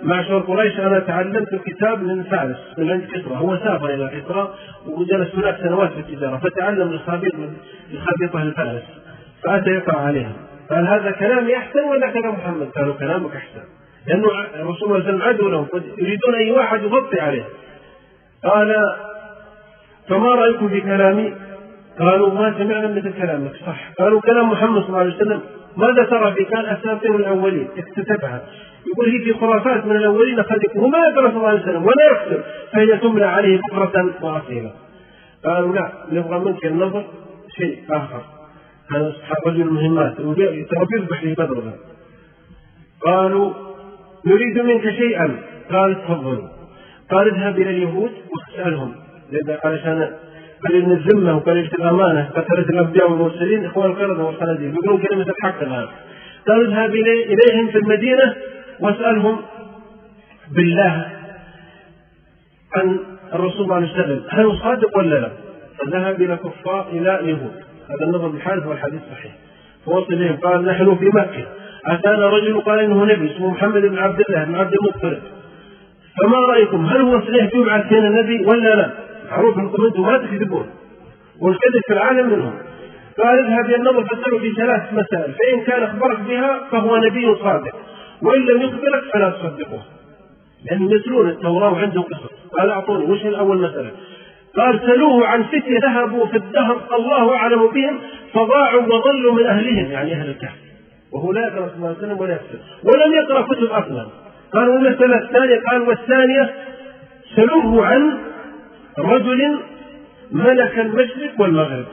معشر قريش أنا تعلمت كتاب من فارس من عند كسرى، هو سافر إلى كسرى وجلس هناك سنوات في التجارة، فتعلم الخبيطة الفارس، فأتى يقرأ عليهم. قال هذا كلامي أحسن ولا كلام محمد؟ قالوا كلامك أحسن، لأنه الرسول صلى الله عليه وسلم عدو لهم يريدون أي واحد يغطي عليه. قال فما رأيكم في كلامي؟ قالوا ما سمعنا مثل كلامك. صح. قالوا كلام محمد صلى الله عليه وسلم ماذا ترى في؟ كان أساطير الأولين اكتتبها، يقول هي في خرافات من الأولين أخذكم وما يدرس صلى الله عليه وسلم ولا يكتب، فهي تملى عليه بكرة وأصيلا. قالوا لا، نبغى منك النظر شيء آخر. هذا أصحاب رجل المهمات يذبح لي بدر. قالوا نريد منك شيئا. قال تفضلوا. قال اذهب إلى اليهود واسألهم، علشان قليل الذمة وقليل الأمانة، قتلت الأنبياء والمرسلين إخوان القردة والخنازير يقولون كلمة الحق الآن. قال اذهب إليهم في المدينة واسألهم بالله عن الرسول صلى الله عليه وسلم هل هو صادق ولا لا. فذهب إلى كفار إلى يهود، هذا النظر بالحارث والحديث صحيح. فوصل إليهم قال نحن في مكة أتانا رجل قال إنه نبي اسمه محمد بن عبد الله بن عبد المطلب، فما رأيكم هل هو صحيح يبعث كان نبي ولا لا؟ معروف انكم انتم ما تكذبون والكذب في العالم منهم. قال اذهب الى النظر فاسأله في 3 مسائل، فإن كان أخبرك بها فهو نبي صادق، وإن لم يخبرك فلا تصدقه، لأنهم يتلون التوراة وعندهم قصص. قال أعطوني وش الأول مسألة؟ قال سلوه عن فتية ذهبوا في الدهر الله أعلم بهم فضاعوا وضلوا من أهلهم، يعني أهل الكهف، وهو لا يقرأ صلى الله عليه وسلم ولا يكتب ولم يقرأ كتب أصلا. قال والمسألة الثانية، قال والثانية سلوه عن رجل ملك المشرق والمغرب،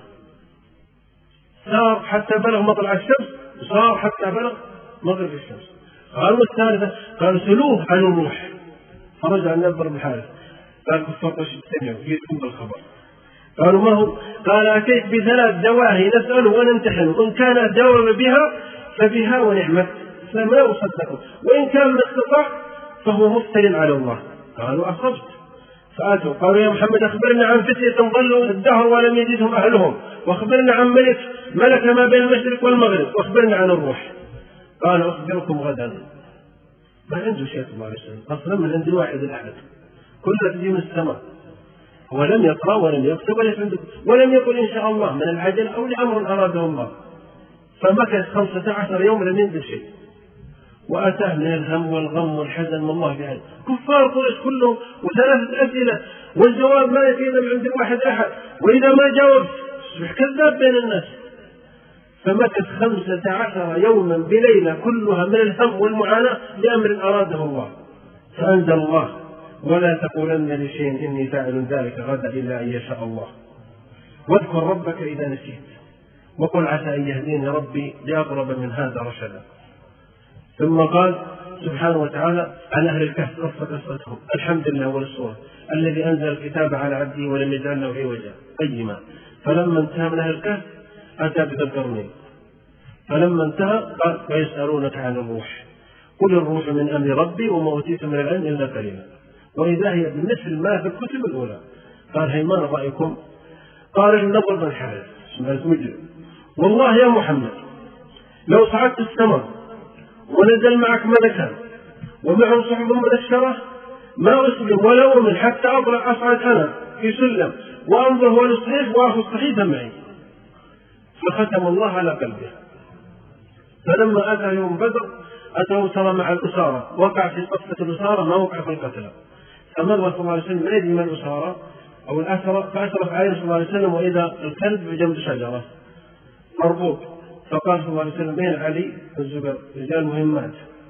صار حتى بلغ مطلع الشمس وصار حتى بلغ مغرب الشمس. قال والثالثة قال سلوه عن الروح، فرجع النبر بن الحارث قال كفار اجتمعوا جئتكم بالخبر. قالوا ما هو؟ قال أتيت ب3 دواهي نسأله ونمتحنه، إن كان جاوب بها فبها ونعمت فما أصدقه، وإن كان ما استطاع فهو مفتر على الله. قالوا أصبت. فأتوا قالوا يا محمد أخبرنا عن فتية ضلوا الدهر ولم يجدهم أهلهم، وأخبرنا عن ملك ما بين المشرق والمغرب، وأخبرنا عن الروح. قال أخبركم غدا. ما عنده شيء صلى الله عليه وسلم أصلا من عند الواحد الأحد، كلها تجي من السماء، هو لم يقرأ ولم يكتب ولم يقل إن شاء الله من العجل أو لأمر أراده الله. فمكث 15 يوم لم ينزل شيء، وأتاه من الهم والغم والحزن والله بعد كفار قريش كلهم و3 أسئلة والجواب ما يأتي من عند الواحد أحد، وإذا ما جاوب يصبح كذاب بين الناس. فمكث 15 يوما بليلة كلها من الهم والمعاناة لأمر أراده الله. فأنزل الله ولا تقولن لشيء إني فاعل ذلك غدا إلا أن يشاء الله، واذكر ربك إذا نسيت وقل عسى أن يهديني ربي لأقرب من هذا رشدا. ثم قال سبحانه وتعالى عن أهل الكهف قصتهم الحمد لله والسورة الذي أنزل الكتاب على عبده ولم يجعل له عوجا قيما. فلما انتهى من أهل الكهف أتى بذي القرنين، فلما انتهى قال ويسألونك عن الروح قل الروح من أمر ربي وما أوتيت من العلم إلا قليلا، وإذا هي بمثل ما في الكتب الأولى. قال هيمان رأيكم؟ قال النضر بن الحارث والله يا محمد لو صعدت السماء ونزل معك ملكا ومعه صحب منشرة ما أسلم ولا أؤمن حتى أصعد أنا في سلم وأنظر هو الصحيح وأخذ صحيفا معي. فختم الله على قلبه. فلما أتى يوم بدر أتوا ترى مع الأسارة، وقع في صفة الأسارة ما وقع في القتلى، فمر صلى الله عليه وسلم يدي من الأسارة أو الأسرة فأشرف عليه صلى الله عليه وسلم وإذا الكلب بجنب شجرة مربوط. فقال صلى الله عليه وسلم بين علي والزبير رجال مهمات،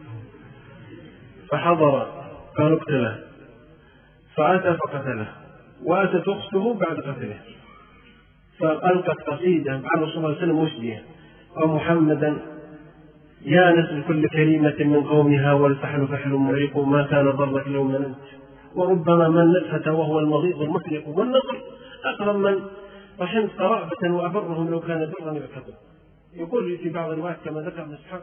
فحضر قالوا اقتله، فأتى فقتله، وأتت أخته بعد قتله فألقت قصيدة عن رسول الله صلى الله عليه وسلم مسجية ومحمدا يا نسل كل كلمة من قومها والفحل فحل معرق ما كان ضرك لو مننت، وربما من نفت وهو المغيظ المفرق، والنصر أقرب من رحمت رأفة وأبرهم لو كان برا يعتقد. يقول في بعض الروايات كما ذكر ابن اسحاق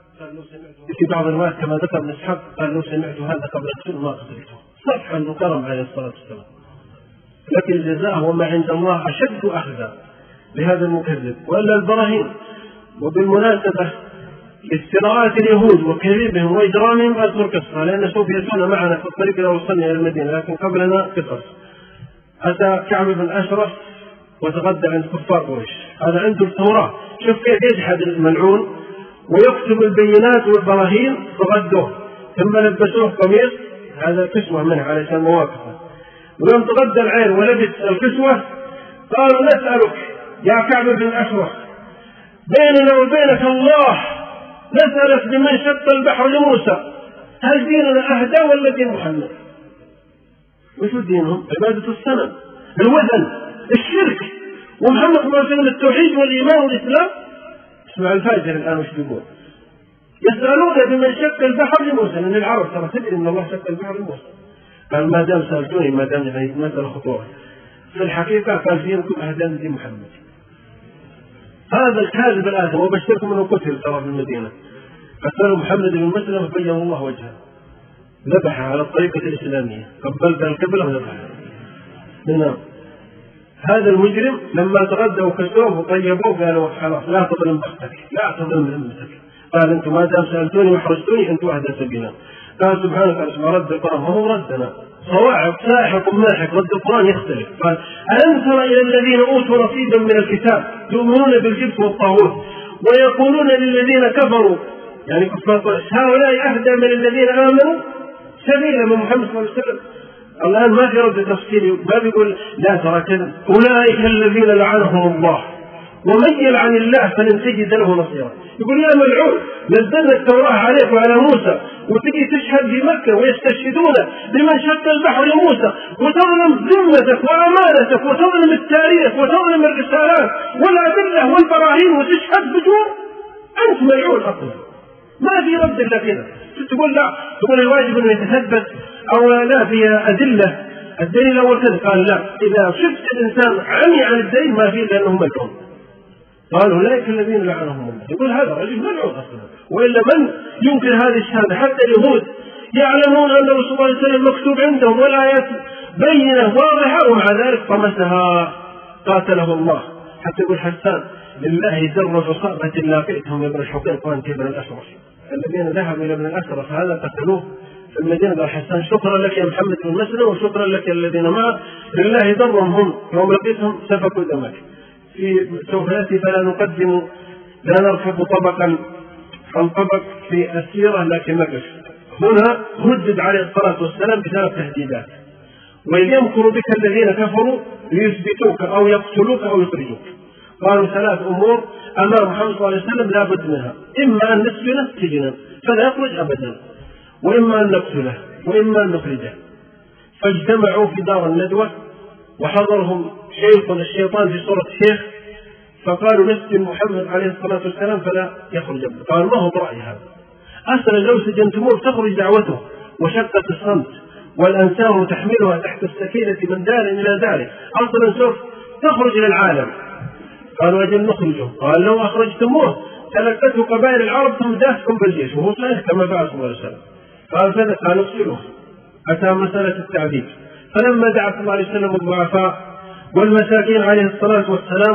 قال لو سمعت هذا قبل أقتله ما قتلته، صفحا وكرم عليه الصلاة والسلام. لكن الجزاء وما عند الله أشد أخذا لهذا المكذب. وإلا البراهين. وبالمناسبة استراءات اليهود وكذبهم وإجرامهم أذكر قصة، لأن سوف يأتون معنا في الطريق إذا وصلنا إلى المدينة، لكن قبلنا قصص. أتى كعب بن الأشرف وتغدى عند كفار قريش، هذا عنده التوراة، شوف كيف يجحد الملعون ويكتب البينات والبراهين، فغدوه ثم لبسوه قميص، هذا كسوة منه علشان مواقفه، ويوم تغدى العين ولبس الكسوة قالوا نسألك يا كعب بن الأشرف بيننا وبينك الله، نسألك بمن شق البحر لموسى، هل ديننا أهدى ولا دين محمد؟ وشو دينهم؟ عبادة الصنم، الوثن، الشرك، ومحمد صلى الله عليه وسلم التوحيد والإيمان والإسلام. اسمع الفاجر الآن وش بيقول، يسألون بمن شق البحر لموسى، لأن العرب ترى تدري أن الله شق البحر لموسى. قال ما دام سألتوني ما دام هذه مسألة خطورة، في الحقيقة قال دينكم أهدى من دين محمد. هذا الكاذب الآثم وبشركم أنه قتل ترى في المدينة، قتلوا محمد بن مسلم فبين الله وجهه، ذبح على الطريقة الإسلامية، قبلت القبلة وذبحها. نعم. هذا المجرم لما تغدوا وكسوه وطيبوه قالوا خلاص لا تظلم بختك، لا تظلم ذمتك. قال أنتم ما دام سألتوني وحرجتوني أنتم أهدى سبيلا. قال سبحانه وتعالى رد القرآن، هو ردنا صواعق ساحق ماحق، رد القرآن يختلف. قال ألم تر إلى الذين أوتوا نصيبا من الكتاب يؤمنون بالجبت والطاغوت ويقولون للذين كفروا، يعني كفار قريش، هؤلاء أهدى من الذين آمنوا سبيلا من محمد صلى الله عليه وسلم. الآن ما في رد تفصيلي، ما بيقول لا ترى كذا، أولئك الذين لعنهم الله ومن يلعن الله فلن تجد له نصيرا. يقول يا ملعون نزلنا التوراة عليك وعلى موسى وتجي تشهد في مكة ويستشهدون بمن شق البحر لموسى وتظلم ذمتك وأمانتك وتظلم التاريخ وتظلم الرسالات والأدلة والبراهين وتشهد بجور، أنت ملعون أصلا. ما في رد إلا كذا. تقول لا، تقول الواجب أن يتثبت أو لا في أدلة، الدليل الأول كذا. قال لا، إذا شفت الإنسان عمي عن الدليل ما فيه لأنه ملعون. قالوا أولئك الذين لعنهم الله. يقول هذا رجل ملعون أصلا، وإلا من ينكر هذه الشهادة؟ حتى اليهود يعلمون أن الرسول صلى الله عليه وسلم مكتوب عندهم والآيات بينة واضحة، ومع ذلك طمسها قاتله الله. حتى يقول حسان لله در عصابة لاقيتهم ابن الحقيق وانت ابن الأشرف، الذين ذهبوا إلى ابن الأشرف هذا قتلوه في المدينة. قال حسان شكرا لك يا محمد بن مسلم وشكرا لك الذين معك، لله درهم هم يوم لقيتهم سفكوا دمك. سوف يأتي فلا نقدم لا نركب طبقا فالطبق في السيرة لكن نقف. هنا هدد عليه الصلاة والسلام بثلاث تهديدات، وإذ يمكر بك الذين كفروا ليثبتوك أو يقتلوك أو يخرجوك. قالوا ثلاث أمور أمام محمد صلى الله عليه وسلم لا بد منها، إما أن نسجنه سجنا فلا يخرج أبدا، وإما أن نقتله، وإما أن نخرجه. فاجتمعوا في دار الندوة وحضرهم شيخ الشيطان في صورة شيخ، فقالوا نسجن محمد عليه الصلاة والسلام فلا يخرج أبدا. قالوا ما هو برأي هذا؟ أصلا لو سجنتموه تخرج دعوته وشقة الصمت والأنساب تحملها تحت السكينة من دار إلى دار، أصلا سوف تخرج إلى العالم. قالوا أجل نخرجه. قال لو أخرجتموه تلقته قبائل العرب ثم داستكم بالجيش، وهو صحيح كما فعل صلى الله عليه وسلم. قال كذا، قال اغسلوه. أتى مسألة التعذيب، فلما دعا صلى الله عليه وسلم الضعفاء والمساكين عليه الصلاة والسلام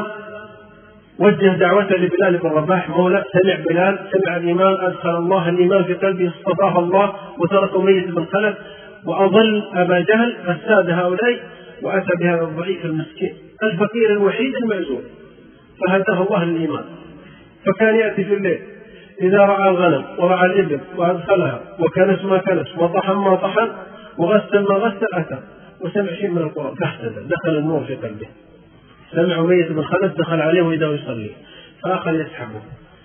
وجه دعوته لبلال بن رباح مولى. سمع بلال، سمع الإيمان، أدخل الله الإيمان في قلبه، اصطفاه الله وترك أمية بن خلف وأضل أبا جهل، فساد هؤلاء وأتى بهذا الضعيف المسكين الفقير الوحيد المعزول، فهداه الله للإيمان. فكان يأتي في الليل إذا رأى الغنم ورعى الإبل وأدخلها وكنس ما كنس وطحن ما طحن وغسل ما غسل أتى وسمع شيء من القرآن فاحتدى، دخل النور في قلبه. سمع أمية بن خلف دخل عليه وإذا يصلي فأخذ يسحبه.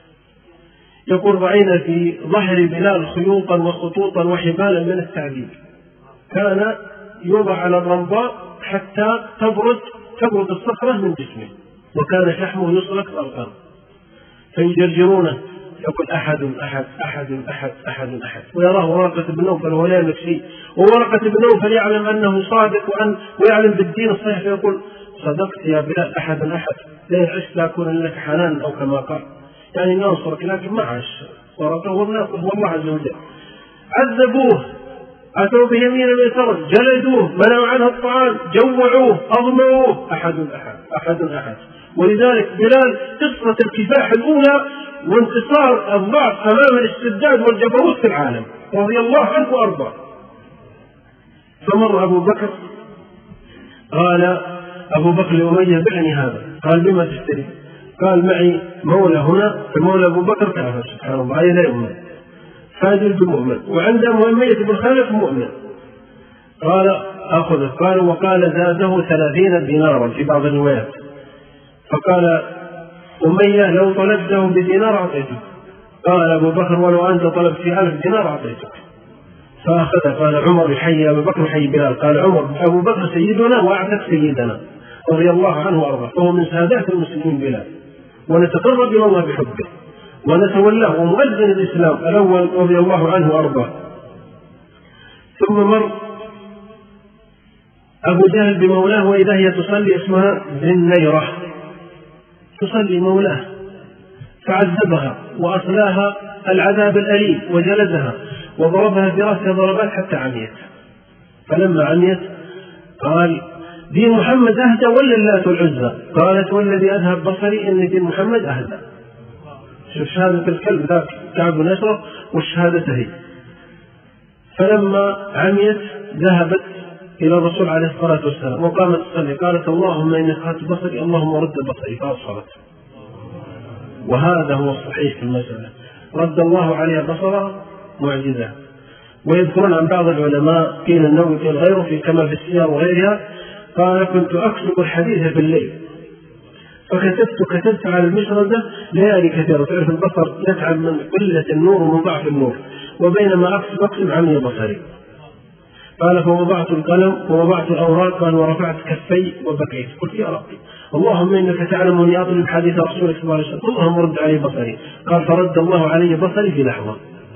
يقول رأينا في ظهر بلال خيوطا وخطوطا وحبالا من التعذيب، كان يوضع على الرمضاء حتى تبرد الصخرة من جسمه، وكان شحمه يسلك الأرقام فيجرجرونه. يقول أحد أحد أحد أحد أحد أحد، ويراه ورقة بن نوفل ولا يملك شيء، وورقة بن نوفل يعلم أنه صادق ويعلم بالدين الصحيح، فيقول صدقت يا بلال أحد أحد، لا يعش لا أكون لك حنان أو كما قال، يعني ننصرك، لكن ما عاش ورقة والله عز وجل. عذبوه أتوا بيمين ويسار، جلدوه، منعوا عنه الطعام، جوعوه، أظمأوه، أحد. ولذلك بلال قصة الكفاح الأولى وانتصار الضعف أمام الاستبداد والجبروت في العالم رضي الله عنه وأرضاه. فمر أبو بكر، قال أبو بكر لأمية بعني هذا، قال بما تشتري؟ قال معي مولى هنا، فمولى أبو بكر كافر سبحان الله عليه لا يؤمن، فاجر بمؤمن، وعنده أمية بن خلف مؤمن. قال أخذه، قال وقال زاده 30 دينارا في بعض الروايات. فقال أمية لو طلبته بدينار أعطيتك. قال أبو بكر ولو أنت طلبت في 1000 دينار أعطيتك. فأخذ. قال عمر يحيي أبو بكر يحيي بلال. قال عمر أبو بكر سيدنا وأعتق سيدنا رضي الله عنه وأرضاه، فهو من سادات المسلمين بلال، ونتقرب إلى الله بحبه ونتولاه، ومؤذن الإسلام الأول رضي الله عنه وأرضاه. ثم مر أبو جهل بمولاه وإذا هي تصلي، اسمها ذنيرة، تصلي مولاه، فعذبها وأصلاها العذاب الأليم وجلدها وضربها في رأسها ضربات حتى عميت. فلما عميت قال دين محمد أهدى ولا اللات والعزى؟ قالت والذي أذهب بصري إن دين محمد أهدى. شوف شهادة الكلب ذاك كعب بن أشرف والشهادة هي. فلما عميت ذهبت إلى الرسول عليه الصلاة والسلام وقامت تصلي، قالت اللهم إني أخذت بصري اللهم رد بصري، فأبصرت. وهذا هو الصحيح في المسألة، رد الله عليها بصرها معجزة. ويذكرون عن بعض العلماء قيل النووي قيل غيره في كما في السير وغيرها، قال كنت أكتب الحديث بالليل فكتبت على المشردة ليالي كثيرة، تعرف البصر يتعب من قلة النور ومن ضعف النور، وبينما أكتب عمي بصري. قال فوضعت القلم ووضعت الأوراق، قال ورفعت كفي وبكيت، قلت يا ربي اللهم إنك تعلم أني أطلب حديث رسولك صلى الله عليه وسلم، اللهم رد علي بصري. قال فرد الله علي بصري في لحظة.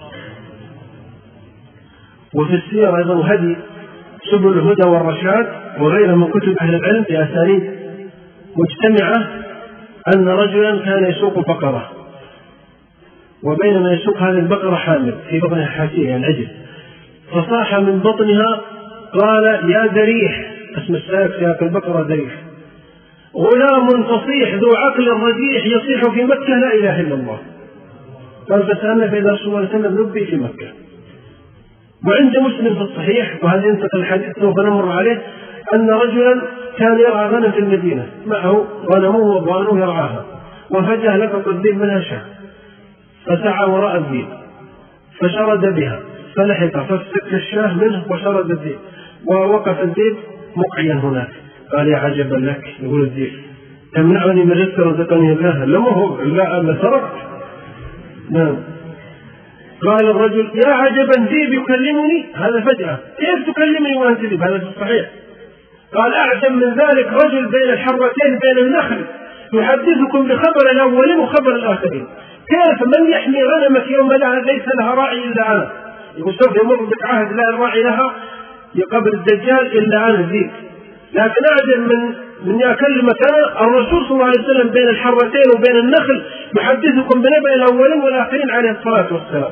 وفي السير أيضا هدي سبل الهدى والرشاد وغيرها من كتب أهل العلم بأسانيد مجتمعة أن رجلا كان يسوق بقرة، وبينما يسوق هذه البقرة حامل في بطنها حاسية يعني عجل، فصاح من بطنها قال يا دريح، اسم السائق سياق البقرة دريح، غلام فصيح ذو عقل رجيح يصيح في مكة لا إله إلا الله. قال فسألنا فإذا رسول الله صلى الله عليه وسلم نبي في مكة. وعند مسلم في الصحيح، وهذا ينتقل الحديث سوف نمر عليه، أن رجلا كان يرعى غنم في المدينة، معه غنمه وضانه يرعاها، وفجأة لقط الذئب منها شاة، فسعى وراء الذئب فشرد بها فلحق فافتك الشاه منه وشرد الذئب، ووقف الذئب مقعيا هناك. قال يا عجبا لك، يقول الذئب تمنعني من رزق رزقني الله، لما هو لا أنا سرقت. نعم. قال الرجل يا عجبا ذئب يكلمني، هذا فجأة كيف تكلمني وأنت ذئب؟ هذا في الصحيح. قال أعجب من ذلك رجل بين الحرتين بين النخل يحدثكم بخبر الأولين وخبر الآخرين. كيف من يحمي غنمك يوم ليس لها راعي إلا أنا؟ يقول سوف يمر بك عهد لا الراعي لها قبل الدجال إلا أنا ذيك. لكن أعجب من أكلمك أنا الرسول صلى الله عليه وسلم بين الحرتين وبين النخل يحدثكم بنبأ الأولين والآخرين عليه الصلاة والسلام.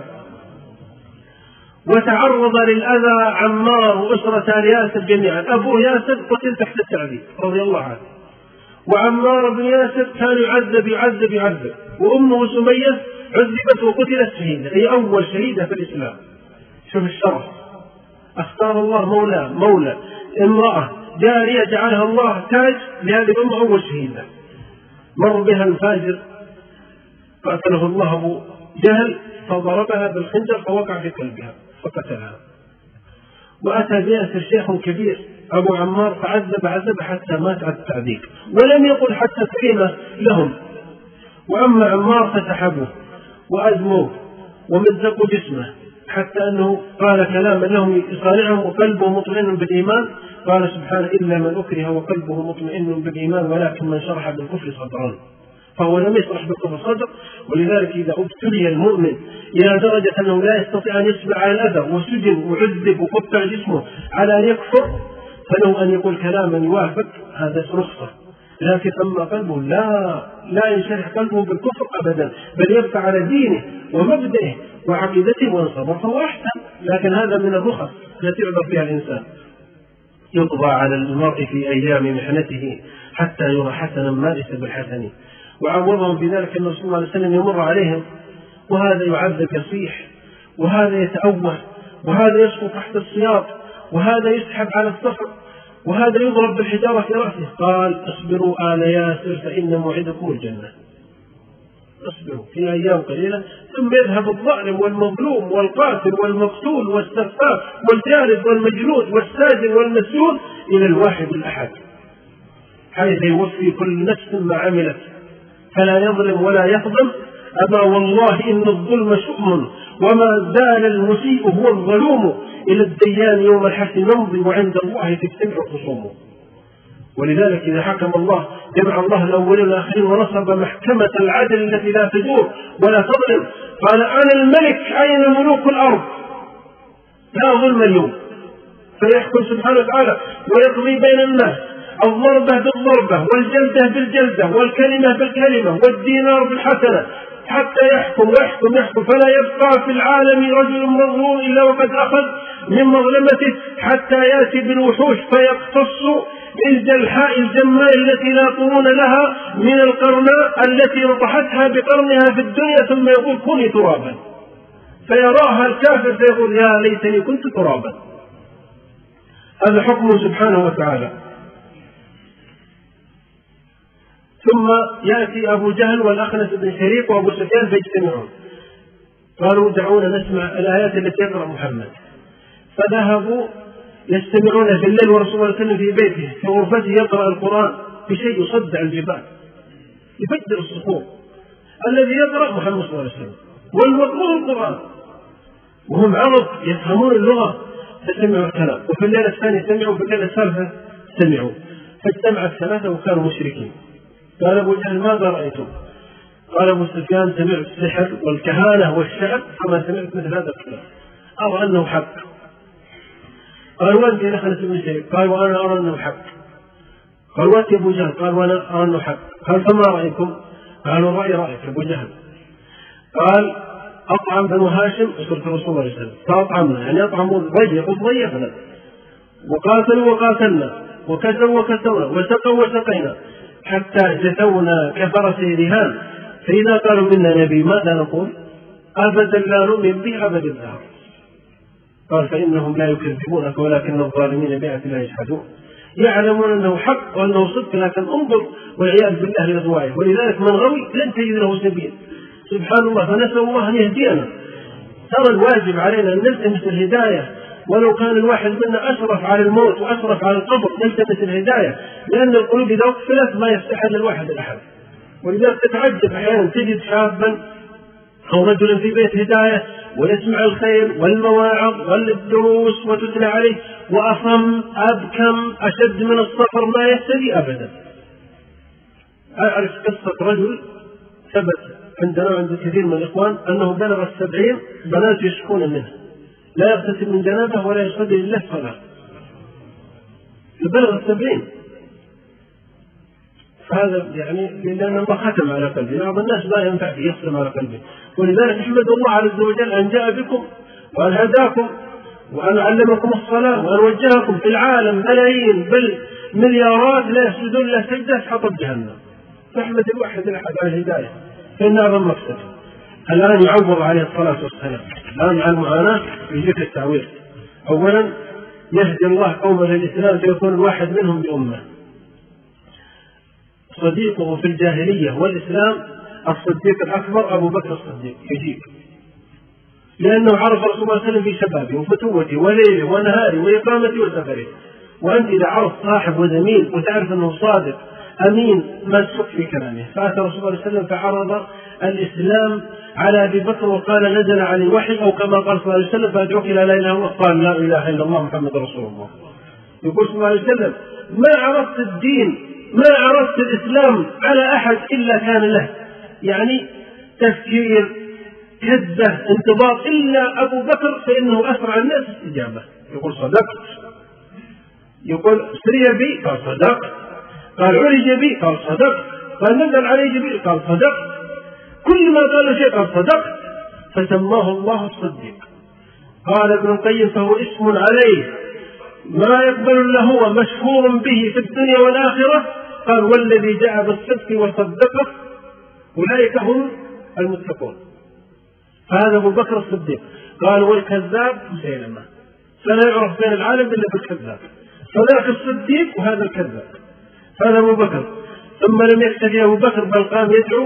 وتعرض للأذى عمار وأسرة آل ياسر جميعا. أبوه ياسر قتل تحت التعذيب رضي الله عنه، وعمار بن ياسر كان يعذب، وأمه سمية عذبت وقتلت شهيدة، هي أول شهيدة في الإسلام. شوف الشرف، اختار الله مولى امرأة جارية جعلها الله تاج لهذه الأمة أول شهيدة. مر بها الفاجر فقتله الله أبو جهل فضربها بالخنجر فوقع في قلبها فقتلها. وأتى بياسر شيخ كبير أبو عمار فعذب حتى مات على التعذيب، ولم يقل حتى كلمة لهم. وأما عمار فسحبوه وأزموه ومزقوا جسمه حتى أنه قال كلاما لهم يصارعهم وقلبه مطمئن بالإيمان. قال سبحانه إلا من أكره وقلبه مطمئن بالإيمان ولكن من شرح بالكفر صدرا، فهو لم يشرح بالكفر صدر. ولذلك إذا ابتلي المؤمن إلى درجة أنه لا يستطيع أن يصبر على الأذى وسجن وعذب وقطع جسمه على أن يكفر، فله أن يقول كلاما يوافق هذا رخصة. لكن أما قلبه لا ينشرح قلبه بالكفر أبدا، بل يبقى على دينه ومبدئه وعقيدته وانصبر فهو أحسن. لكن هذا من الرخص التي يعذر فيها الإنسان. يقضى على المرء في أيام محنته حتى يرى حسنا ما ليس بالحسن. وعوضهم بذلك أن رسول الله صلى الله عليه وسلم يمر عليهم وهذا يعذب يصيح، وهذا يتأوه، وهذا يسقط تحت السياط، وهذا يسحب على الصخر، وهذا يضرب بالحجارة في رأسه. قال اصبروا آل ياسر فإن موعدكم الجنة. اصبروا في أيام قليلة ثم يذهب الظالم والمظلوم والقاتل والمقتول والسفاك والجالد والمجلود والساجن والمسجون إلى الواحد الأحد، حيث يوفي كل نفس ما عملت فلا يظلم ولا يظلم. أما والله إن الظلم شؤم وما زال المسيء هو الظلوم، إلى الديان يوم الحشر نمضي وعند الله تجتمع خصومه. ولذلك إذا حكم الله جمع الله الأولين والآخرين ونصب محكمة العدل التي لا تجور ولا تظلم. قال أنا الملك أين ملوك الأرض؟ لا ظلم اليوم. فيحكم سبحانه وتعالى ويقضي بين الناس، الضربة بالضربة والجلدة بالجلدة والكلمة بالكلمة والدينار بالحسنة، حتى يحكم ويحكم يحكم، فلا يبقى في العالم رجل مظلوم إلا وقد أخذ من مظلمته، حتى يأتي بالوحوش فيقتص بالجلحاء الجماء التي لا قرون لها من القرناء التي نطحتها بقرنها في الدنيا، ثم يقول كوني ترابا، فيراها الكافر فيقول يا ليتني كنت ترابا. هذا حكمه سبحانه وتعالى. ثم يأتي أبو جهل والأخنس بن شريك وأبو سفيان فيجتمعون، قالوا دعونا نسمع الآيات التي يقرأ محمد. فذهبوا يستمعون في الليل ورسول الله صلى الله عليه وسلم في بيته في غرفته يقرأ القرآن بشيء يصدع الجبال يفجر الصخور. الذي يقرأ محمد صلى الله عليه وسلم والمقروء القرآن، وهم عرب يفهمون اللغة فسمعوا الكلام. وفي الليلة الثانية سمعوا، في الليلة الثالثة سمعوا، فاجتمع الثلاثة وكانوا مشركين. قال أبو جهل ماذا رأيتم؟ قال أبو سفيان سمعت السحر والكهانة والشعر كما سمعت مثل هذا الكلام، أرى أنه حق. قال وأنت يا أخنس بن شريك؟ قال وأنا أرى أنه حق. قال وأنت يا أبو جهل؟ قال وأنا أرى أنه حق. قال فما رأيكم؟ قالوا رأيك أبو جهل. قال أطعم بنو هاشم أسرة رسول الله صلى الله عليه وسلم، فأطعمنا يعني أطعموا ضيقوا ضيقنا، وقاتلوا وقاتلنا، وكسوا وكسونا، وسقوا وسقينا، حتى جثونا كفرس رهان. فإذا قالوا منا نبي ماذا نقول؟ أبدا لا نؤمن به أبدا الدهر. قال فإنهم لا يكذبونك ولكن الظالمين بآيات الله يجحدون. يعلمون أنه حق وأنه صدق، لكن انظر والعياذ بالله لأضوائه. ولذلك من غوي لن تجد له سبيل، سبحان الله. فنسأل الله أن يهدينا. ترى الواجب علينا أن نلتمس الهداية، ولو كان الواحد منا أشرف على الموت وأشرف على القبر نلتمس الهداية، لأن القلوب إذا وقفلت ما يفتح إلا الواحد الأحد. ولذلك تتعجب أحيانا تجد شابا أو رجلا في بيت هداية ويسمع الخير والمواعظ والدروس وتتلى عليه وأصم أبكم أشد من الصقر ما يهتدي أبدا. أعرف قصة رجل ثبت عندنا وعند كثير من الإخوان أنه بلغ 70 بنات يشكون منه، لا يغتسل من جنابه ولا يصلي لله صلاة، بلغ 70. فهذا يعني لأن الله ختم على قلبه، بعض الناس لا ينفع يختم على قلبه. ولذلك احمد الله عز وجل أن جاء بكم وأن هداكم وأن علمكم الصلاة وأن وجهكم في العالم ملايين بل مليارات لا يسجدون لا سجدة حطب جهنم. فاحمد الواحد الأحد على الهداية، فإن هذا المقصد. الآن يعوض عليه الصلاة والسلام الآن على المعاناة يجيك التعويض. أولا يهدي الله قوما للإسلام فيكون الواحد منهم بأمة. صديقه في الجاهلية والإسلام الصديق الأكبر أبو بكر الصديق يجيب، لأنه عرف رسول الله صلى الله عليه وسلم في شبابه وفتوته وليله ونهاره وإقامته وسفره. وأنت إذا عرفت صاحب وزميل وتعرف أنه صادق أمين ما تشك في كلامه. فأتى رسول الله صلى الله عليه وسلم فعرض الإسلام على أبي بكر وقال نزل عن الوحي أو كما قال صلى الله عليه وسلم فأدعوك إلى لا إله إلا الله. قال لا إله إلا الله محمد رسول الله. يقول صلى الله عليه وسلم ما عرفت الدين ما عرفت الإسلام على أحد إلا كان له يعني تفكير كذبة انتظار إلا أبو بكر فإنه أسرع الناس استجابة. يقول صدقت. يقول سري بي قال صدقت. قال عرج بي قال صدقت. قال نزل علي جبريل قال صدقت. كل ما قال شيء قال صدقت. فسماه الله الصديق. قال ابن القيم فهو اسم عليه ما يقبل إلا هو مشهور به في الدنيا والآخرة. قال والذي جاء بالصدق وصدقه أولئك هم المتقون. فهذا أبو بكر الصديق. قال والكذاب مسيلمة، فلا يعرف بين العالم إلا بالكذاب، فذاك الصديق وهذا الكذاب. هذا أبو بكر. ثم لم يكتفي أبو بكر بل قام يدعو،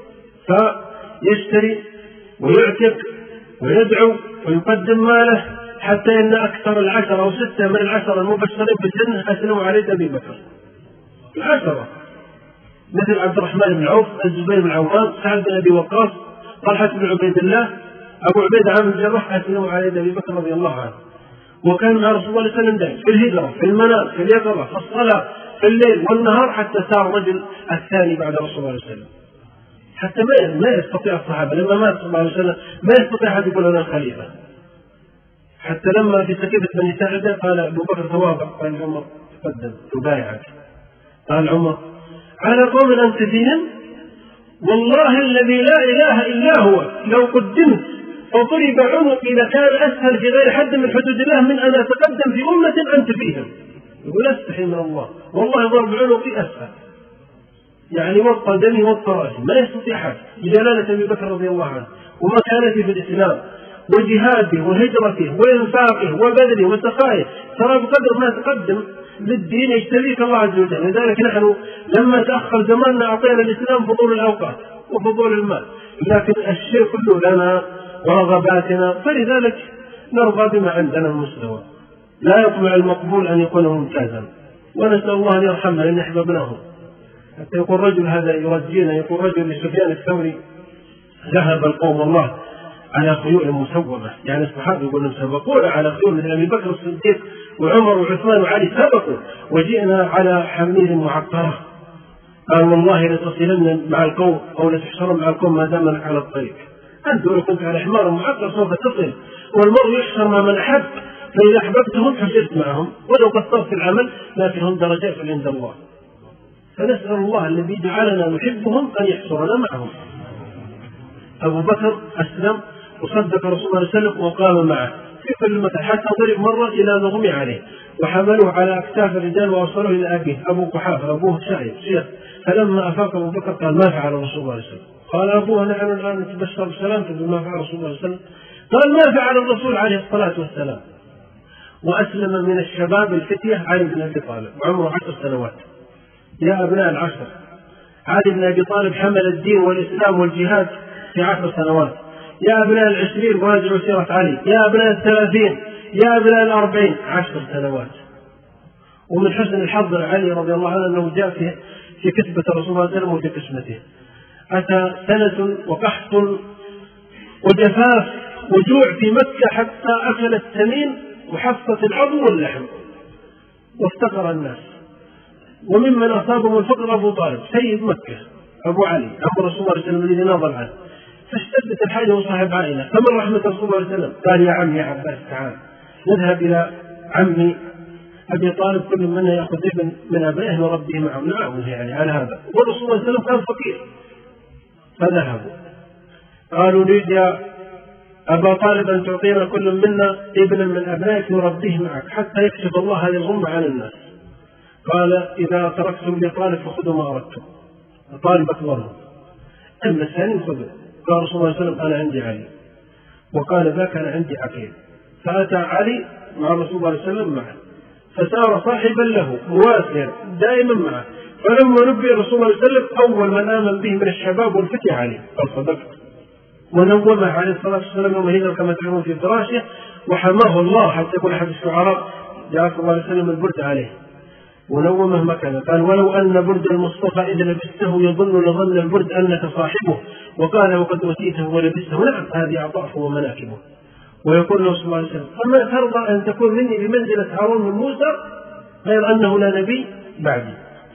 فيشتري ويعتق ويدعو ويقدم ماله، حتى إن أكثر العشرة أو 6 من العشرة المبشرين بالجنة أسلموا على أبي بكر. العشرة مثل عبد الرحمن بن عوف، الزبير بن عوام، سعد بن أبي وقاص، طلحة بن عبيد الله، أبو عبيدة عامر بن الجراح أسلموا على أبي بكر رضي الله عنه. وكان مع رسول الله صلى الله عليه وسلم في الهجرة، في المنام، في اليقظة، في الصلاة، في الليل والنهار، حتى صار رجل الثاني بعد رسول الله صلى الله عليه وسلم. حتى ما يستطيع الصحابة لما مات صلى الله عليه وسلم ما يستطيع أحد يقول أنا الخليفة. حتى لما في سكيفة بني ساعدة قال أبو بكر تواضع، قال عمر تقدم تبايعك. قال عمر على قوم أنت فيهم والله الذي لا إله إلا هو لو قدمت فضرب عنقي لكان أسهل في غير حد من حدود الله من أن أتقدم في أمة أنت فيهم. يقول أستحي من الله، والله ضرب عنقي أسهل، يعني وطى دمي وطى رأسي، ما يستطيع أحد بجلالة أبي بكر رضي الله عنه ومكانته في الإسلام وجهاده وهجرته وإنفاقه وبذله وسخائه، ترى بقدر ما تقدم للدين يجتبيك الله عز وجل. لذلك نحن لما تأخر زماننا أعطينا الإسلام فضول الأوقات وفضول المال، لكن الشيء كله لنا ورغباتنا، فلذلك نرضى بما عندنا المستوى. لا يطمع المقبول أن يكون ممتازا، ونسأل الله أن يرحمنا لأن أحببناه. حتى يقول رجل هذا يرجينا، يقول رجل لسفيان الثوري ذهب القوم الله على خيول مسومة، يعني الصحابة يقولون سبقون على خيول مثل أبي بكر الصديق وعمر وعثمان وعلي سبقوا، وجئنا على حمير معطرة. قال والله لتصلن مع القوم أو لتحشرن مع القوم ما دام لك على الطريق. أنت لو كنت على حمار معطر سوف تصل، والمرء يحشر مع من أحب، فإذا أحببتهم حشرت معهم ولو قصرت في العمل، لكن هم درجات عند الله. فنسأل الله الذي جعلنا نحبهم أن يحشرنا معهم. أبو بكر أسلم وصدق رسول الله صلى الله عليه وسلم وقام معه في كل مكان، حتى ضرب مرة إلى نغمي عليه وحملوه على أكتاف الرجال ووصلوه إلى أبيه أبو قحافة، أبوه شيخ. فلما أفاق أبو بكر قال ما فعل رسول الله صلى الله عليه وسلم؟ قال أبوه نحن الآن نتبشر بسلامته ما فعل رسول الله صلى الله عليه وسلم؟ قال ما فعل الرسول عليه الصلاة والسلام. وأسلم من الشباب الفتية علي بن أبي طالب وعمره 10 سنوات. يا أبناء العشر، علي بن أبي طالب حمل الدين والإسلام والجهاد في 10 سنوات. يا أبناء 20 راجعوا سيرة علي. يا أبناء 30، يا أبناء 40، 10 سنوات. ومن حسن الحظ علي رضي الله عنه أنه جاء في كتبة رسول الله صلى الله عليه وسلم وفي قسمته. أتى سنة وقحط وجفاف وجوع في مكة حتى أكل السمين وحصت العظم واللحم وافتقر الناس. وممن أصابهم الفقر أبو طالب سيد مكة أبو علي أبو رسول الله صلى الله عليه وسلم الذي ناضل عنه، فاشتدت الحاجة وصاحب عائلة. فمن رحمة رسول الله صلى الله عليه وسلم قال يا عمي يا عباس تعال نذهب إلى عمي أبي طالب كل منا يأخذ ابن من أبنائه وربه معهم، نعم يعني على هذا. والرسول صلى الله عليه وسلم كان فقير. فذهبوا قالوا نريد يا أبا طالب أن تعطينا كل منا ابنا من أبنائك نربيه معك حتى يكشف الله هذه الغمة عن الناس. قال إذا تركتم لي طالب فخذوا ما أردتم. طالب أكبرهم، أما الثاني خذوا. قال رسول الله صلى الله عليه وسلم أنا عندي علي، وقال ذاك أنا عندي عقيل. فأتى علي مع رسول الله صلى الله عليه وسلم معه، فصار صاحبا له مواسيا دائما معه. فلما نبئ رسول الله صلى الله عليه وسلم أول من آمن به من الشباب والفتية علي. قال صدقت. ونومه عليه الصلاة والسلام يوم هجر كما تعلمون في فراشه، وحماه الله حتى يقول أحد الشعراء جاء صلى الله عليه وسلم البرد عليه ونومه مكانه. قال ولو أن برد المصطفى إذا لبسته يظن لظن البرد أنك صاحبه، وقال وقد أتيته ولبسته. نعم هذه أعطافه ومناكبه. ويقول له صلى الله عليه وسلم أما ترضى أن تكون مني بمنزلة هارون من موسى غير أنه لا نبي بعدي.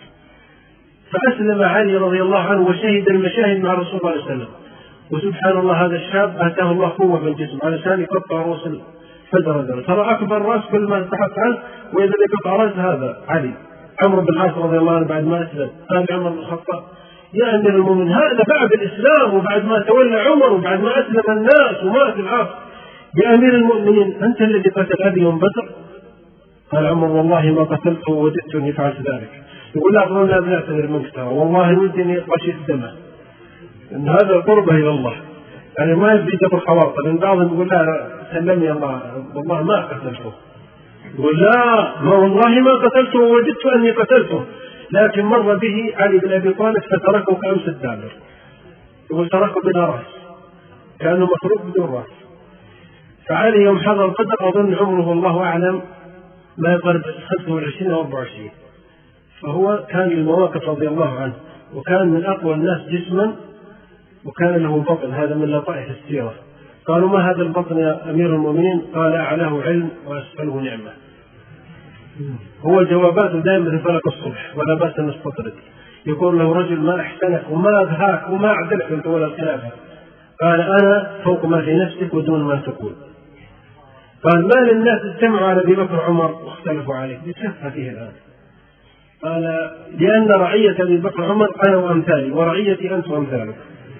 فأسلم علي رضي الله عنه وشهد المشاهد مع رسول الله صلى الله عليه وسلم. وسبحان الله هذا الشاب آتاه الله قوة في الجسم علشان يقطع رؤوس الفجر. ترى أكبر رأس كل ما تحت عنه، وإذا يقطع رأس هذا علي. عمرو بن العاص رضي الله عنه بعد ما أسلم قال عمر بن الخطاب يا أمير المؤمنين هذا بعد الإسلام وبعد ما تولى عمر وبعد ما أسلم الناس ومات العاص، بأمير المؤمنين أنت الذي قتل أبي يوم بدر؟ قال عمر والله ما قتلته ووددت أني فعلت ذلك. يقول لا أظن لا بنعتذر منك ترى والله ودي أني قشيت دمه، إن هذا قربه إلى الله، يعني ما يبدي جبر خواطر. لأن بعضهم يقول لا سلمني الله والله ما قتلته، يقول لا ما والله ما قتلته ووددت أني قتلته، لكن مر به علي بن أبي طالب فتركه كأمس الدابر. يقول تركه بلا رأس كأنه مخلوق بدون رأس. فعلي يوم حضر بدر أظن عمره والله أعلم ما يقرب 25 أو 24، فهو كان للمواقف رضي الله عنه، وكان من أقوى الناس جسما، وكان له بطن. هذا من لطائف السيرة. قالوا ما هذا البطن يا أمير المؤمنين؟ قال أعلاه علم وأسفله نعمة. هو جواباته دائما في فلك الصبح ولا بأس أن نستطرد. يقول له رجل ما أحسنك وما أبهاك وما أعدلك أنت ولا الخلافة؟ قال أنا فوق ما في نفسك ودون ما تقول. قال ما للناس اجتمعوا على أبي بكر وعمر واختلفوا عليه؟ بتشفى فيه الآن. قال لأن رعية أبي بكر وعمر أنا وأمثالي ورعيتي أنت وأمثالك.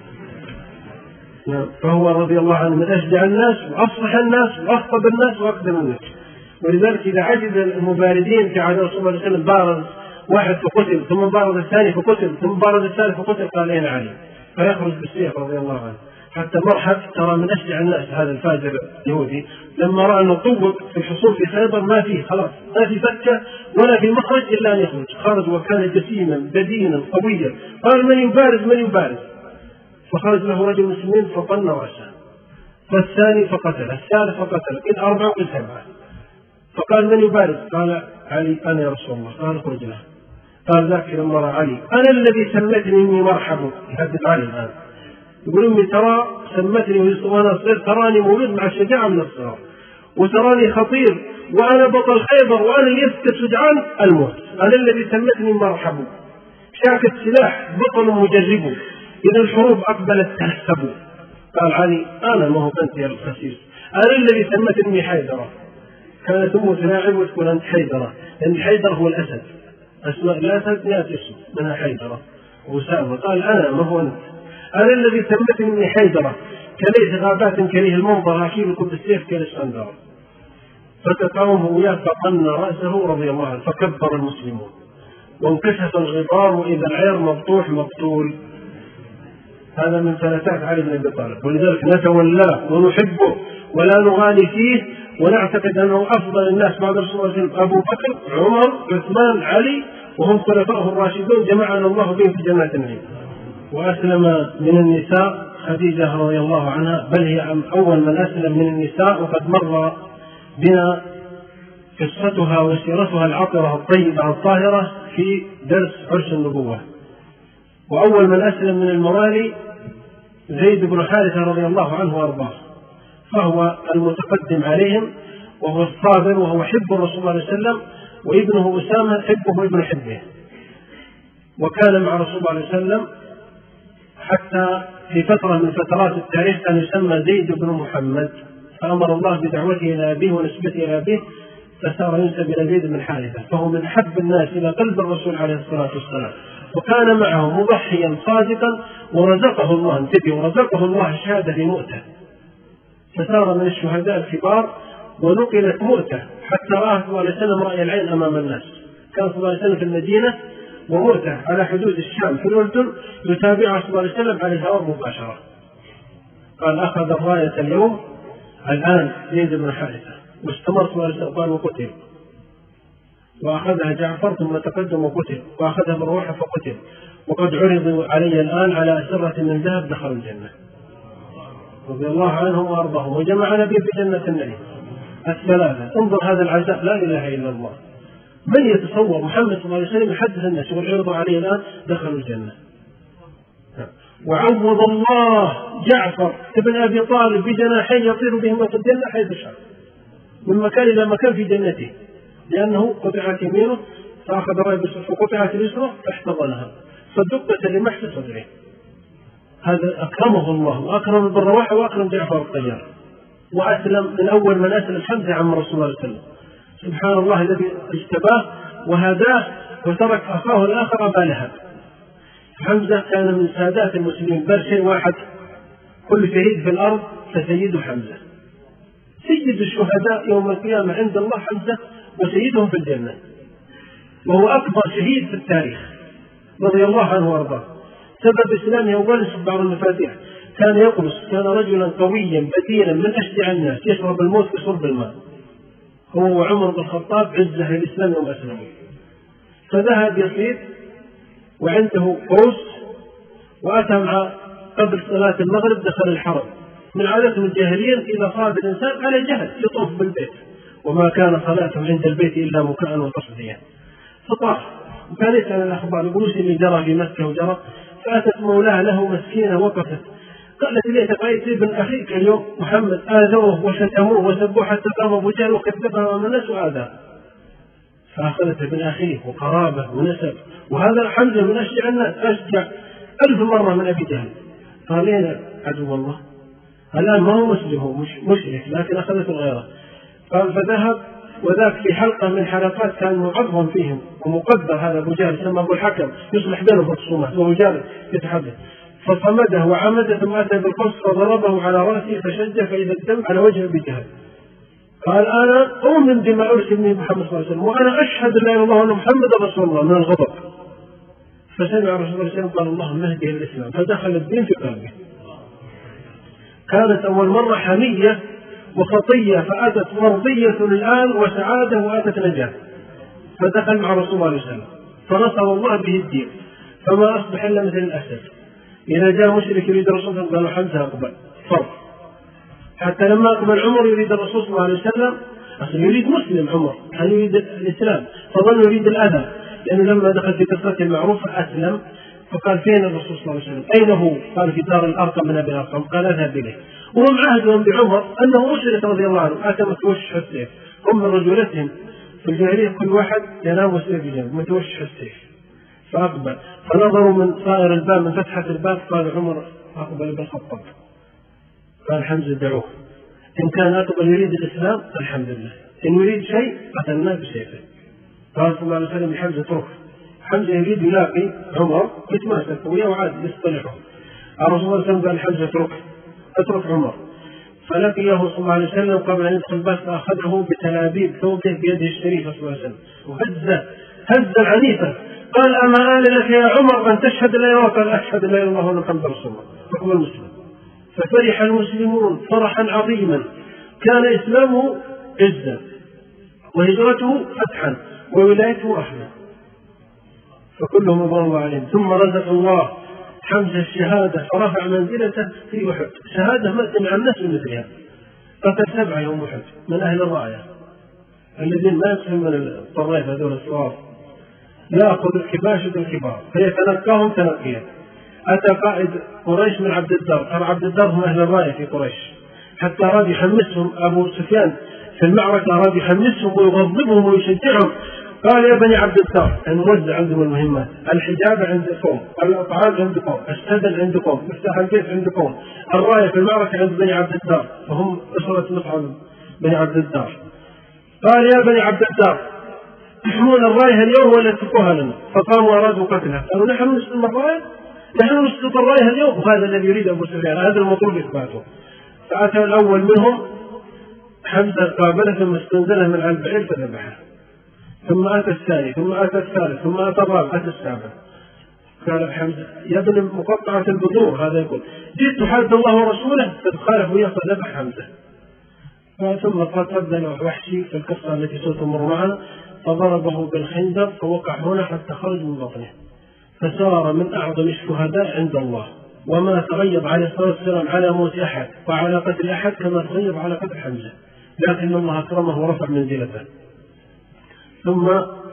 فهو رضي الله عنه من أشجع الناس وأصلح الناس وأخطب الناس وأقدم الناس. ولذلك إذا عجز المباردين في عهد رسول الله صلى الله عليه وسلم بارز واحد فقتل، ثم بارز الثاني فقتل، ثم بارز الثالث فقتل، قال أين علي؟ فيخرج بالسيف رضي الله عنه. حتى مرحب ترى من أشجع الناس هذا الفاجر اليهودي لما رأى أنه طوق في الحصول في خيبر ما فيه خلاص ما في فكة ولا في مخرج إلا أن يخرج، خرج وكان جسيما بدينا قويا. قال من يبارز من يبارز؟ فخرج له رجل مسلمين فطن رأسه، فالثاني فقتله، الثالث فقتله، إذ 4 وإذ 7. فقال من يبارز؟ قال علي. أنا يا رسول الله. قال اخرج له. قال ذاك لما رأى علي أنا الذي سمتني إني مرحب. يحدث علي الآن يقول أمي ترى سمتني وأنا صغير تراني مولود مع الشجاعة من الصغر، وتراني خطير وأنا بطل خيبر وأنا اللي يسكت سدعان الموت. أنا الذي سمتني مرحب شاكة سلاح بطل مجرب إذا الحروب أقبلت تهسب. قال علي أنا ما هو أنت يا الخسيس، أنا الذي سمتني حيدرة. كانت أمه تلاعب وتقول أنت حيدرة، لأن حيدر هو الأسد، أسماء الأسد 100 اسم منها حيدرة وسامة. قال أنا ما هو أنت، أنا الذي سمتني حيدرة كليث غابات كريه المنظر أكيلكم بالسيف كالإسكندر. فتقاومه وياه فقن رأسه رضي الله عنه فكبر المسلمون وانكشف الغبار وإذا العير مبطوح مقتول. هذا من فلتات علي بن أبي طالب، ولذلك نتولاه ونحبه ولا نغالي فيه ونعتقد أنه أفضل الناس بعد رسول الله صلى الله عليه وسلم أبو بكر عمر عثمان علي، وهم خلفاء الراشدون جمعنا الله بهم في جنات النعيم. وأسلم من النساء خديجة رضي الله عنها، بل هي أول من أسلم من النساء، وقد مر بنا قصتها وسيرتها العطرة الطيبة الطاهرة في درس عرس النبوة. وأول من أسلم من الموالي زيد بن حارثة رضي الله عنه وأرضاه، فهو المتقدم عليهم وهو الصابر وهو حب الرسول صلى الله عليه وسلم، وابنه أسامة حبه وابن حبه، وكان مع رسول الله عليه وسلم حتى في فترة من فترات التاريخ كان يسمى زيد بن محمد، فأمر الله بدعوته إلى أبيه ونسبته إلى أبيه فصار ينسب إلى زيد بن حارثة، فهو من حب الناس إلى قلب الرسول عليه الصلاة والسلام، وكان معه مضحيا صادقا، ورزقه الله انتبه ورزقه الله الشهادة في مؤتة، فصار من الشهداء الكبار ونقلت مؤتة حتى رأى صلى الله عليه وسلم رأي العين أمام الناس. كان صلى الله عليه وسلم في المدينة ومؤتة على حدود الشام في الأردن يتابعه صلى الله عليه وسلم على الهواء مباشرة. قال أخذ الراية اليوم الآن زيد بن حارثة، واستمر صلى الله عليه وسلم قال وقتل، وأخذها جعفر ثم تقدم وقتل، وأخذها مروحة فقتل، وقد عرضوا علي الآن على أسرة من ذهب دخلوا الجنة رضي الله عنهم وأرضاهم، وجمعنا به في جنة النعيم الثلاثة. انظر هذا العزاء، لا إله إلا الله. من يتصور محمد صلى الله عليه وسلم يحدث الناس والعرضوا عليه الآن دخلوا الجنة. وعوض الله جعفر ابن أبي طالب بجناحين يطير بهما في الجنة حيث شاء من مكان إلى مكان في جنته، لأنه قطعت يمينه فأخذ راية وقطعت اليسرى فاحتضنها فدقت لمحس صدره. هذا أكرمه الله وأكرم بالرواحة وأكرم جعفر الطيار، وأسلم من أول من أسلم حمزة عم رسول الله صلى الله عليه وسلم. سبحان الله الذي اجتباه وهداه وترك أخاه الآخر أبا لهب. حمزة كان من سادات المسلمين، بل شيء واحد كل شهيد في الأرض فسيد حمزة، سيد الشهداء يوم القيامة عند الله حمزة وسيدهم في الجنة، وهو أكبر شهيد في التاريخ رضي الله عنه وارضاه. سبب إسلامه أولا بعض المفاتيح، كان يقرص، كان رجلا قويا بدينا من أشجع الناس، يشرب الموت كشرب الماء، هو وعمر بن الخطاب عزة للإسلام يوم أسلموا. فذهب يصيد وعنده قوس، وأتى مع قبل صلاة المغرب دخل الحرم. من عادتهم الجاهلية إذا صاد الإنسان على جهل يطوف بالبيت، وما كان صلاتهم عند البيت إلا مكاء وتصديا. فطاف وكان يسأل الأخبار، يقول وش اللي جرى في مكة وجرى. فأتت مولاه له مسكينة وقفت قالت لي تقيت ابن أخيك اليوم محمد آذوه وشتموه وسبوه حتى قام أبو جهل وكذبها أمام الناس وآذاه. فأخذت ابن أخيه وقرابة ونسب، وهذا حمزة من أشجع الناس، أشجع 1000 مرة من أبي جهل. قال لنا عدو الله، الآن ما هو مسلم، هو مشرك، لكن أخذته الغيرة. قال فذهب، وذاك في حلقة من حلقات كان معظم فيهم ومقدر، هذا أبو جهل يسمى أبو الحكم، يصلح بينهم في الخصومات، وأبو جهل يتحدث. فصمده وعمد ثم أتى بالقص فضربه على رأسه فشج فإذا الدم على وجه أبي جهل. قال أنا أؤمن بما أرسل به محمد صلى الله عليه وسلم، وأنا أشهد لا إله إلا الله أن محمد رسول الله، من الغضب. فسمع رسول الله صلى الله عليه وسلم قال اللهم اهده الإسلام، فدخل الدين في قلبه. كانت أول مرة حمية وخطية، فأتت مرضية الآن وسعادة وأتت نجاة، فدخل مع رسول الله صلى الله عليه وسلم فنصر الله به الدين، فما أصبح إلا مثل الأسد. إذا جاء مشرك يريد الرسول صلى الله عليه وسلم قالوا حمزة أقبل فرض. حتى لما أقبل عمر يريد الرسول صلى الله عليه وسلم، أصلا يريد مسلم عمر، كان يريد الإسلام، فظل يريد الأذى، لأنه لما دخل في قصته المعروفة أسلم. فقال فين الرسول صلى الله عليه وسلم؟ أين هو؟ قال في دار الأرقم من أبي الأرقم. قال اذهب إليه. وهم عهدهم بعمر أنه مشرك رضي الله عنه، أتى متوشح السيف، هم من رجولتهم في الجاهلية كل واحد ينام والسيف بجنب متوشح السيف. فأقبل، فنظروا من صائر الباب من فتحة الباب، قال عمر أقبل بالخطاب. قال حمزة دعوه، إن كان أقبل يريد الإسلام الحمد لله، إن يريد شيء قتلناه بسيفه. قال صلى الله عليه وسلم حمزة اتركه. حمزة يريد يلاقي عمر يتماسك وياه وعاد يصطلحه. الرسول صلى الله عليه وسلم قال حمزة اترك عمر. فلقيه صلى الله عليه وسلم قبل أن يدخل الباب، فأخذه بتلابيب ثوبه بيده الشريفة صلى الله عليه وسلم وهزه هزا عنيفا. قال أما آن لك يا عمر أن تشهد لا إله؟ قال أشهد لا إله إلا الله وأن محمدا رسول الله. فهو المسلم. ففرح المسلمون فرحا عظيما، كان إسلامه عزا وهجرته فتحا وولايته رحمة، فكلهم رضي الله عليهم. ثم رزق الله حمزة الشهادة فرفع منزلته في أحد، شهادة ما سمع الناس مثلها. قتل 7 يوم أحد من أهل الراية الذين ما يسمون الطرائف هذول الصغار، يأخذ الكباشة الكبار فيتلقاهم تلقيا. أتى قائد قريش من عبد الدار، ترى عبد الدار هم أهل الراية في قريش، حتى أراد يحمسهم أبو سفيان في المعركة، أراد يحمسهم ويغضبهم ويشجعهم. قال يا بني عبد الدار، الموزع عندهم المهمات، الحجاب عندكم، الأطعام عندكم، السدل عندكم، مفتاح البيت عندكم، الراية في المعركة عند بني عبد الدار، وهم أسرة مصعب بني عبد الدار. قال يا بني عبد الدار تحمون الراية اليوم ولا تتركوها لنا؟ فقاموا أرادوا قتلها، قالوا نحن نسلم الراية، نحن نسقط الراية اليوم، وهذا الذي يريد أبو سفيان، هذا المطلوب إثباته. فأتى الأول منهم حمزة قابله ثم استنزله من على البعير فذبحه، ثم أتى الثاني، ثم أتى الثالث، ثم أتى الرابع، أتى السابع. قال حمزة يا ابن مقطعة البذور، هذا يقول جئت حد الله ورسوله فتخالف وياه فذبح حمزة. ثم قتل وحشي في القصة التي ستمر معنا، فضربه بالخنجر فوقع هنا حتى خرج من بطنه، فصار من أعظم الشهداء عند الله. وما تغيب عليه الصلاة والسلام على موت أحد وعلى قتل أحد كما تغيب على قتل حمزة، لكن الله أكرمه ورفع منزلته. ثم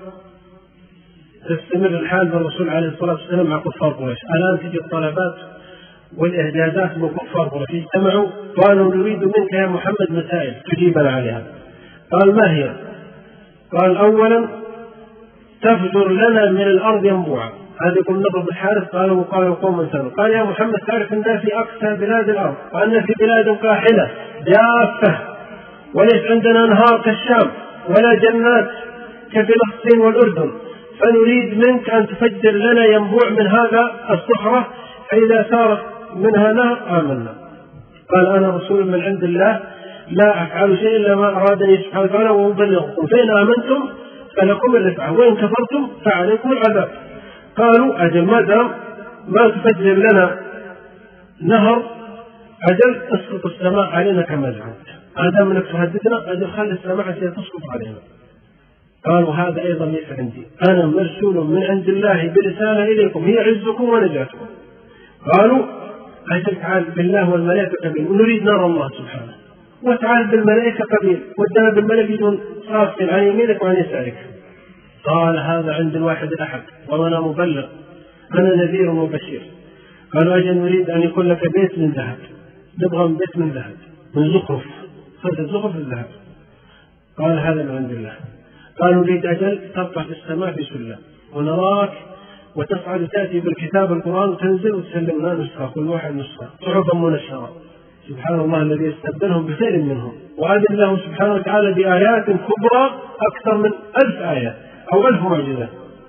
تستمر الحال بالرسول عليه الصلاة والسلام مع كفار قريش. الآن تجي الطلبات والإعجازات من كفار قريش، اجتمعوا قالوا نريد منك يا محمد مسائل تجيبنا عليها. قال ما هي؟ قال أولا تفجر لنا من الأرض ينبوعا، هذا يقول نضرب الحارث. قالوا وقال القوم انسانوا. قال يا محمد تعرف أن في أقصى بلاد الأرض وأن في بلاد قاحلة جافة وليس عندنا أنهار كالشام ولا جنات كفلسطين والأردن، فنريد منك أن تفجر لنا ينبوع من هذا الصخرة، فإذا صارت منها نهر آمنا. قال أنا رسول من عند الله لا أفعل شيء إلا ما أرادني سبحانه وتعالى وأبلغكم، فإن آمنتم فلكم الرفعة وإن كفرتم فعليكم العذاب. قالوا أجل ما دام ما تفجر لنا نهر أجل تسقط السماء علينا كما زعمت، آدم أنك تهددنا أجل خلي السماء تسقط علينا. قالوا هذا أيضا ليس عندي، أنا مرسول من عند الله برسالة إليكم هي عزكم ونجاتكم. قالوا أجل تعال بالله والملائكة قبيل، ونريد نرى الله سبحانه، وتعال بالملائكة قبيل، ودنا بالملك يكون صاف عن يمينك وعن يسارك. قال هذا عند الواحد الأحد وأنا مبلغ، أنا نذير وبشير. قالوا أجل نريد أن يكون لك بيت من ذهب، نبغى بيت من ذهب من زخرف، خذ الزخرف الذهب. قال هذا من عند الله. قالوا نريد أجل ترفع في السماء في سلم ونراك وتصعد تأتي بالكتاب القرآن وتنزل وتسلمنا نسخة، كل واحد نسخة صحفا منشرة. سبحان الله الذي يستبدلهم بخير منهم، وأذن الله سبحانه وتعالى بآيات كبرى أكثر من 1000 آية أو 1000 معجزة.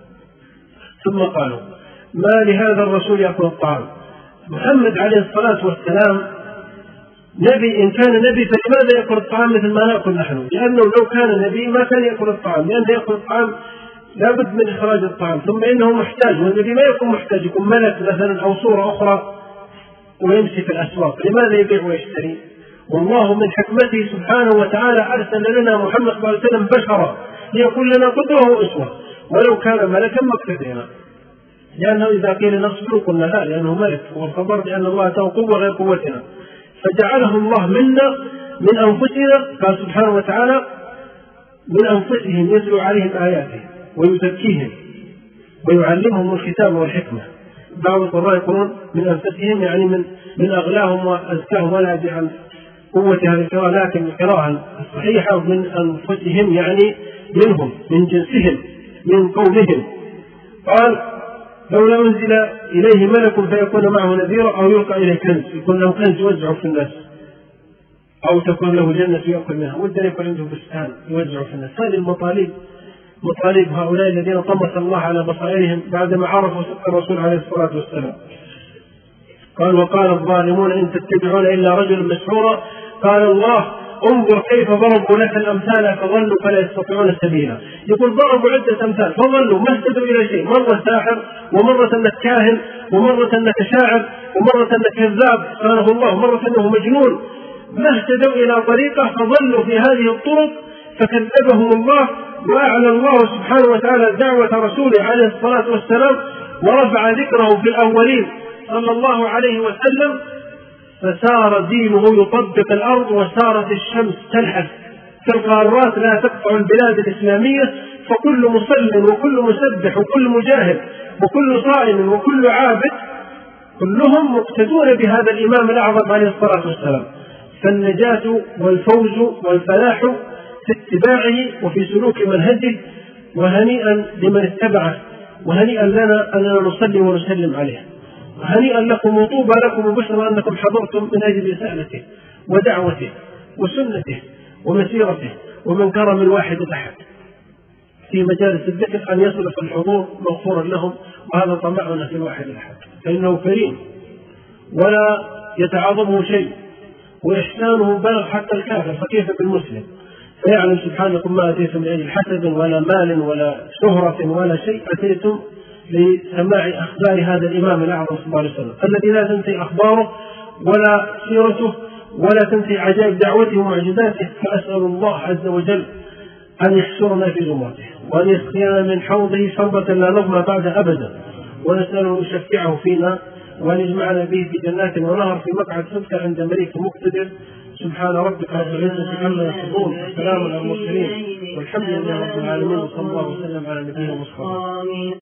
ثم قالوا ما لهذا الرسول يأكل الطعام؟ محمد عليه الصلاة والسلام نبي، إن كان نبي فلماذا يأكل الطعام مثل ما نأكل نحن؟ لأنه لو كان نبي ما كان يأكل الطعام، لأنه يأكل الطعام لابد من إخراج الطعام، ثم إنه محتاج، والنبي ما يكون محتاج، يكون ملك مثلا أو صورة أخرى ويمشي في الأسواق، لماذا يبيع ويشتري؟ والله من حكمته سبحانه وتعالى أرسل لنا محمد صلى الله عليه وسلم بشرا ليكون لنا قدوة وأسوة، ولو كان ملكا ما اقتدينا، لأنه إذا قيل نصبر قلنا لا، لأنه ملك، والخبر بأن الله له قوة غير قوتنا، فجعله الله منا من أنفسنا. قال سبحانه وتعالى من أنفسهم يتلو عليهم آياته ويزكيهم ويعلمهم الكتاب والحكمة. بعض القراء يقولون من أنفسهم يعني من أغلاهم وأزكاهم، ولا أدري عن قوة هذه القراءة، لكن القراءة الصحيحة من أنفسهم يعني منهم، من جنسهم، من قومهم. قال لولا أنزل إليه ملك فيكون معه نذيرا أو يلقى إليه كنز، يكون له كنز يوزعه في الناس، أو تكون له جنة يأكل منها، ودنا يكون عنده بستان يوزعه في الناس. هذه مطالب هؤلاء الذين طمس الله على بصائرهم بعدما عرفوا صدق الرسول عليه الصلاة والسلام. قال وقال الظالمون إن تتبعون إلا رجلا مسحورا. قال الله انظر كيف ضربوا لك الأمثال فظلوا فلا يستطيعون سبيلا. يقول ضربوا عدة أمثال فظلوا ما اهتدوا إلى شيء، مرة ساحر، ومرة أنك كاهن، ومرة أنك شاعر، ومرة أنك كذاب سبحانه الله، ومرة أنه مجنون، ما اهتدوا إلى طريقة فظلوا في هذه الطرق فكذبهم الله. وأعلى الله سبحانه وتعالى دعوة رسوله عليه الصلاة والسلام ورفع ذكره في الأولين صلى الله عليه وسلم، فسار دينه يطبق الأرض، وسارت الشمس تلحس كالقارات لا تقطع البلاد الإسلامية، فكل مصل وكل مسبح وكل مجاهد وكل صائم وكل عابد كلهم مقتدون بهذا الإمام الأعظم عليه الصلاة والسلام. فالنجاة والفوز والفلاح في اتباعه وفي سلوك منهجه، وهنيئا لمن اتبعه، وهنيئا لنا أننا نصلي ونسلم عليه، وهنيئا لكم وطوبى لكم وبشرى أنكم حضرتم من أجل رسالته ودعوته وسنته ومسيرته، ومن كرم الواحد الأحد في مجالس الذكر أن يصل في الحضور مغفورا لهم، وهذا طمعنا في الواحد الأحد، فإنه كريم ولا يتعاظمه شيء، وإحسانه بلغ حتى الكافر، فكيف بالمسلم؟ فيعلم سبحانكم ما أتيتم لأجل حسب ولا مال ولا شهرة ولا شيء، أتيتم لسماع أخبار هذا الإمام الأعظم صلى الله عليه وسلم الذي لا تنتهي أخباره ولا سيرته ولا تنتهي عجائب دعوته ومعجزاته. فأسأل الله عز وجل أن يحشرنا في زمرته، وأن يسقينا من حوضه شربة لا نظمى بعد أبدا، ونسأله أن يشفعه فينا، وأن يجمعنا به في جنات ونهر في مقعد صدق عند مليك مقتدر. سبحان ربك رب العزة عما يصفون، وسلام على المرسلين، والحمد لله رب العالمين، وصلى الله وسلم على نبينا محمد.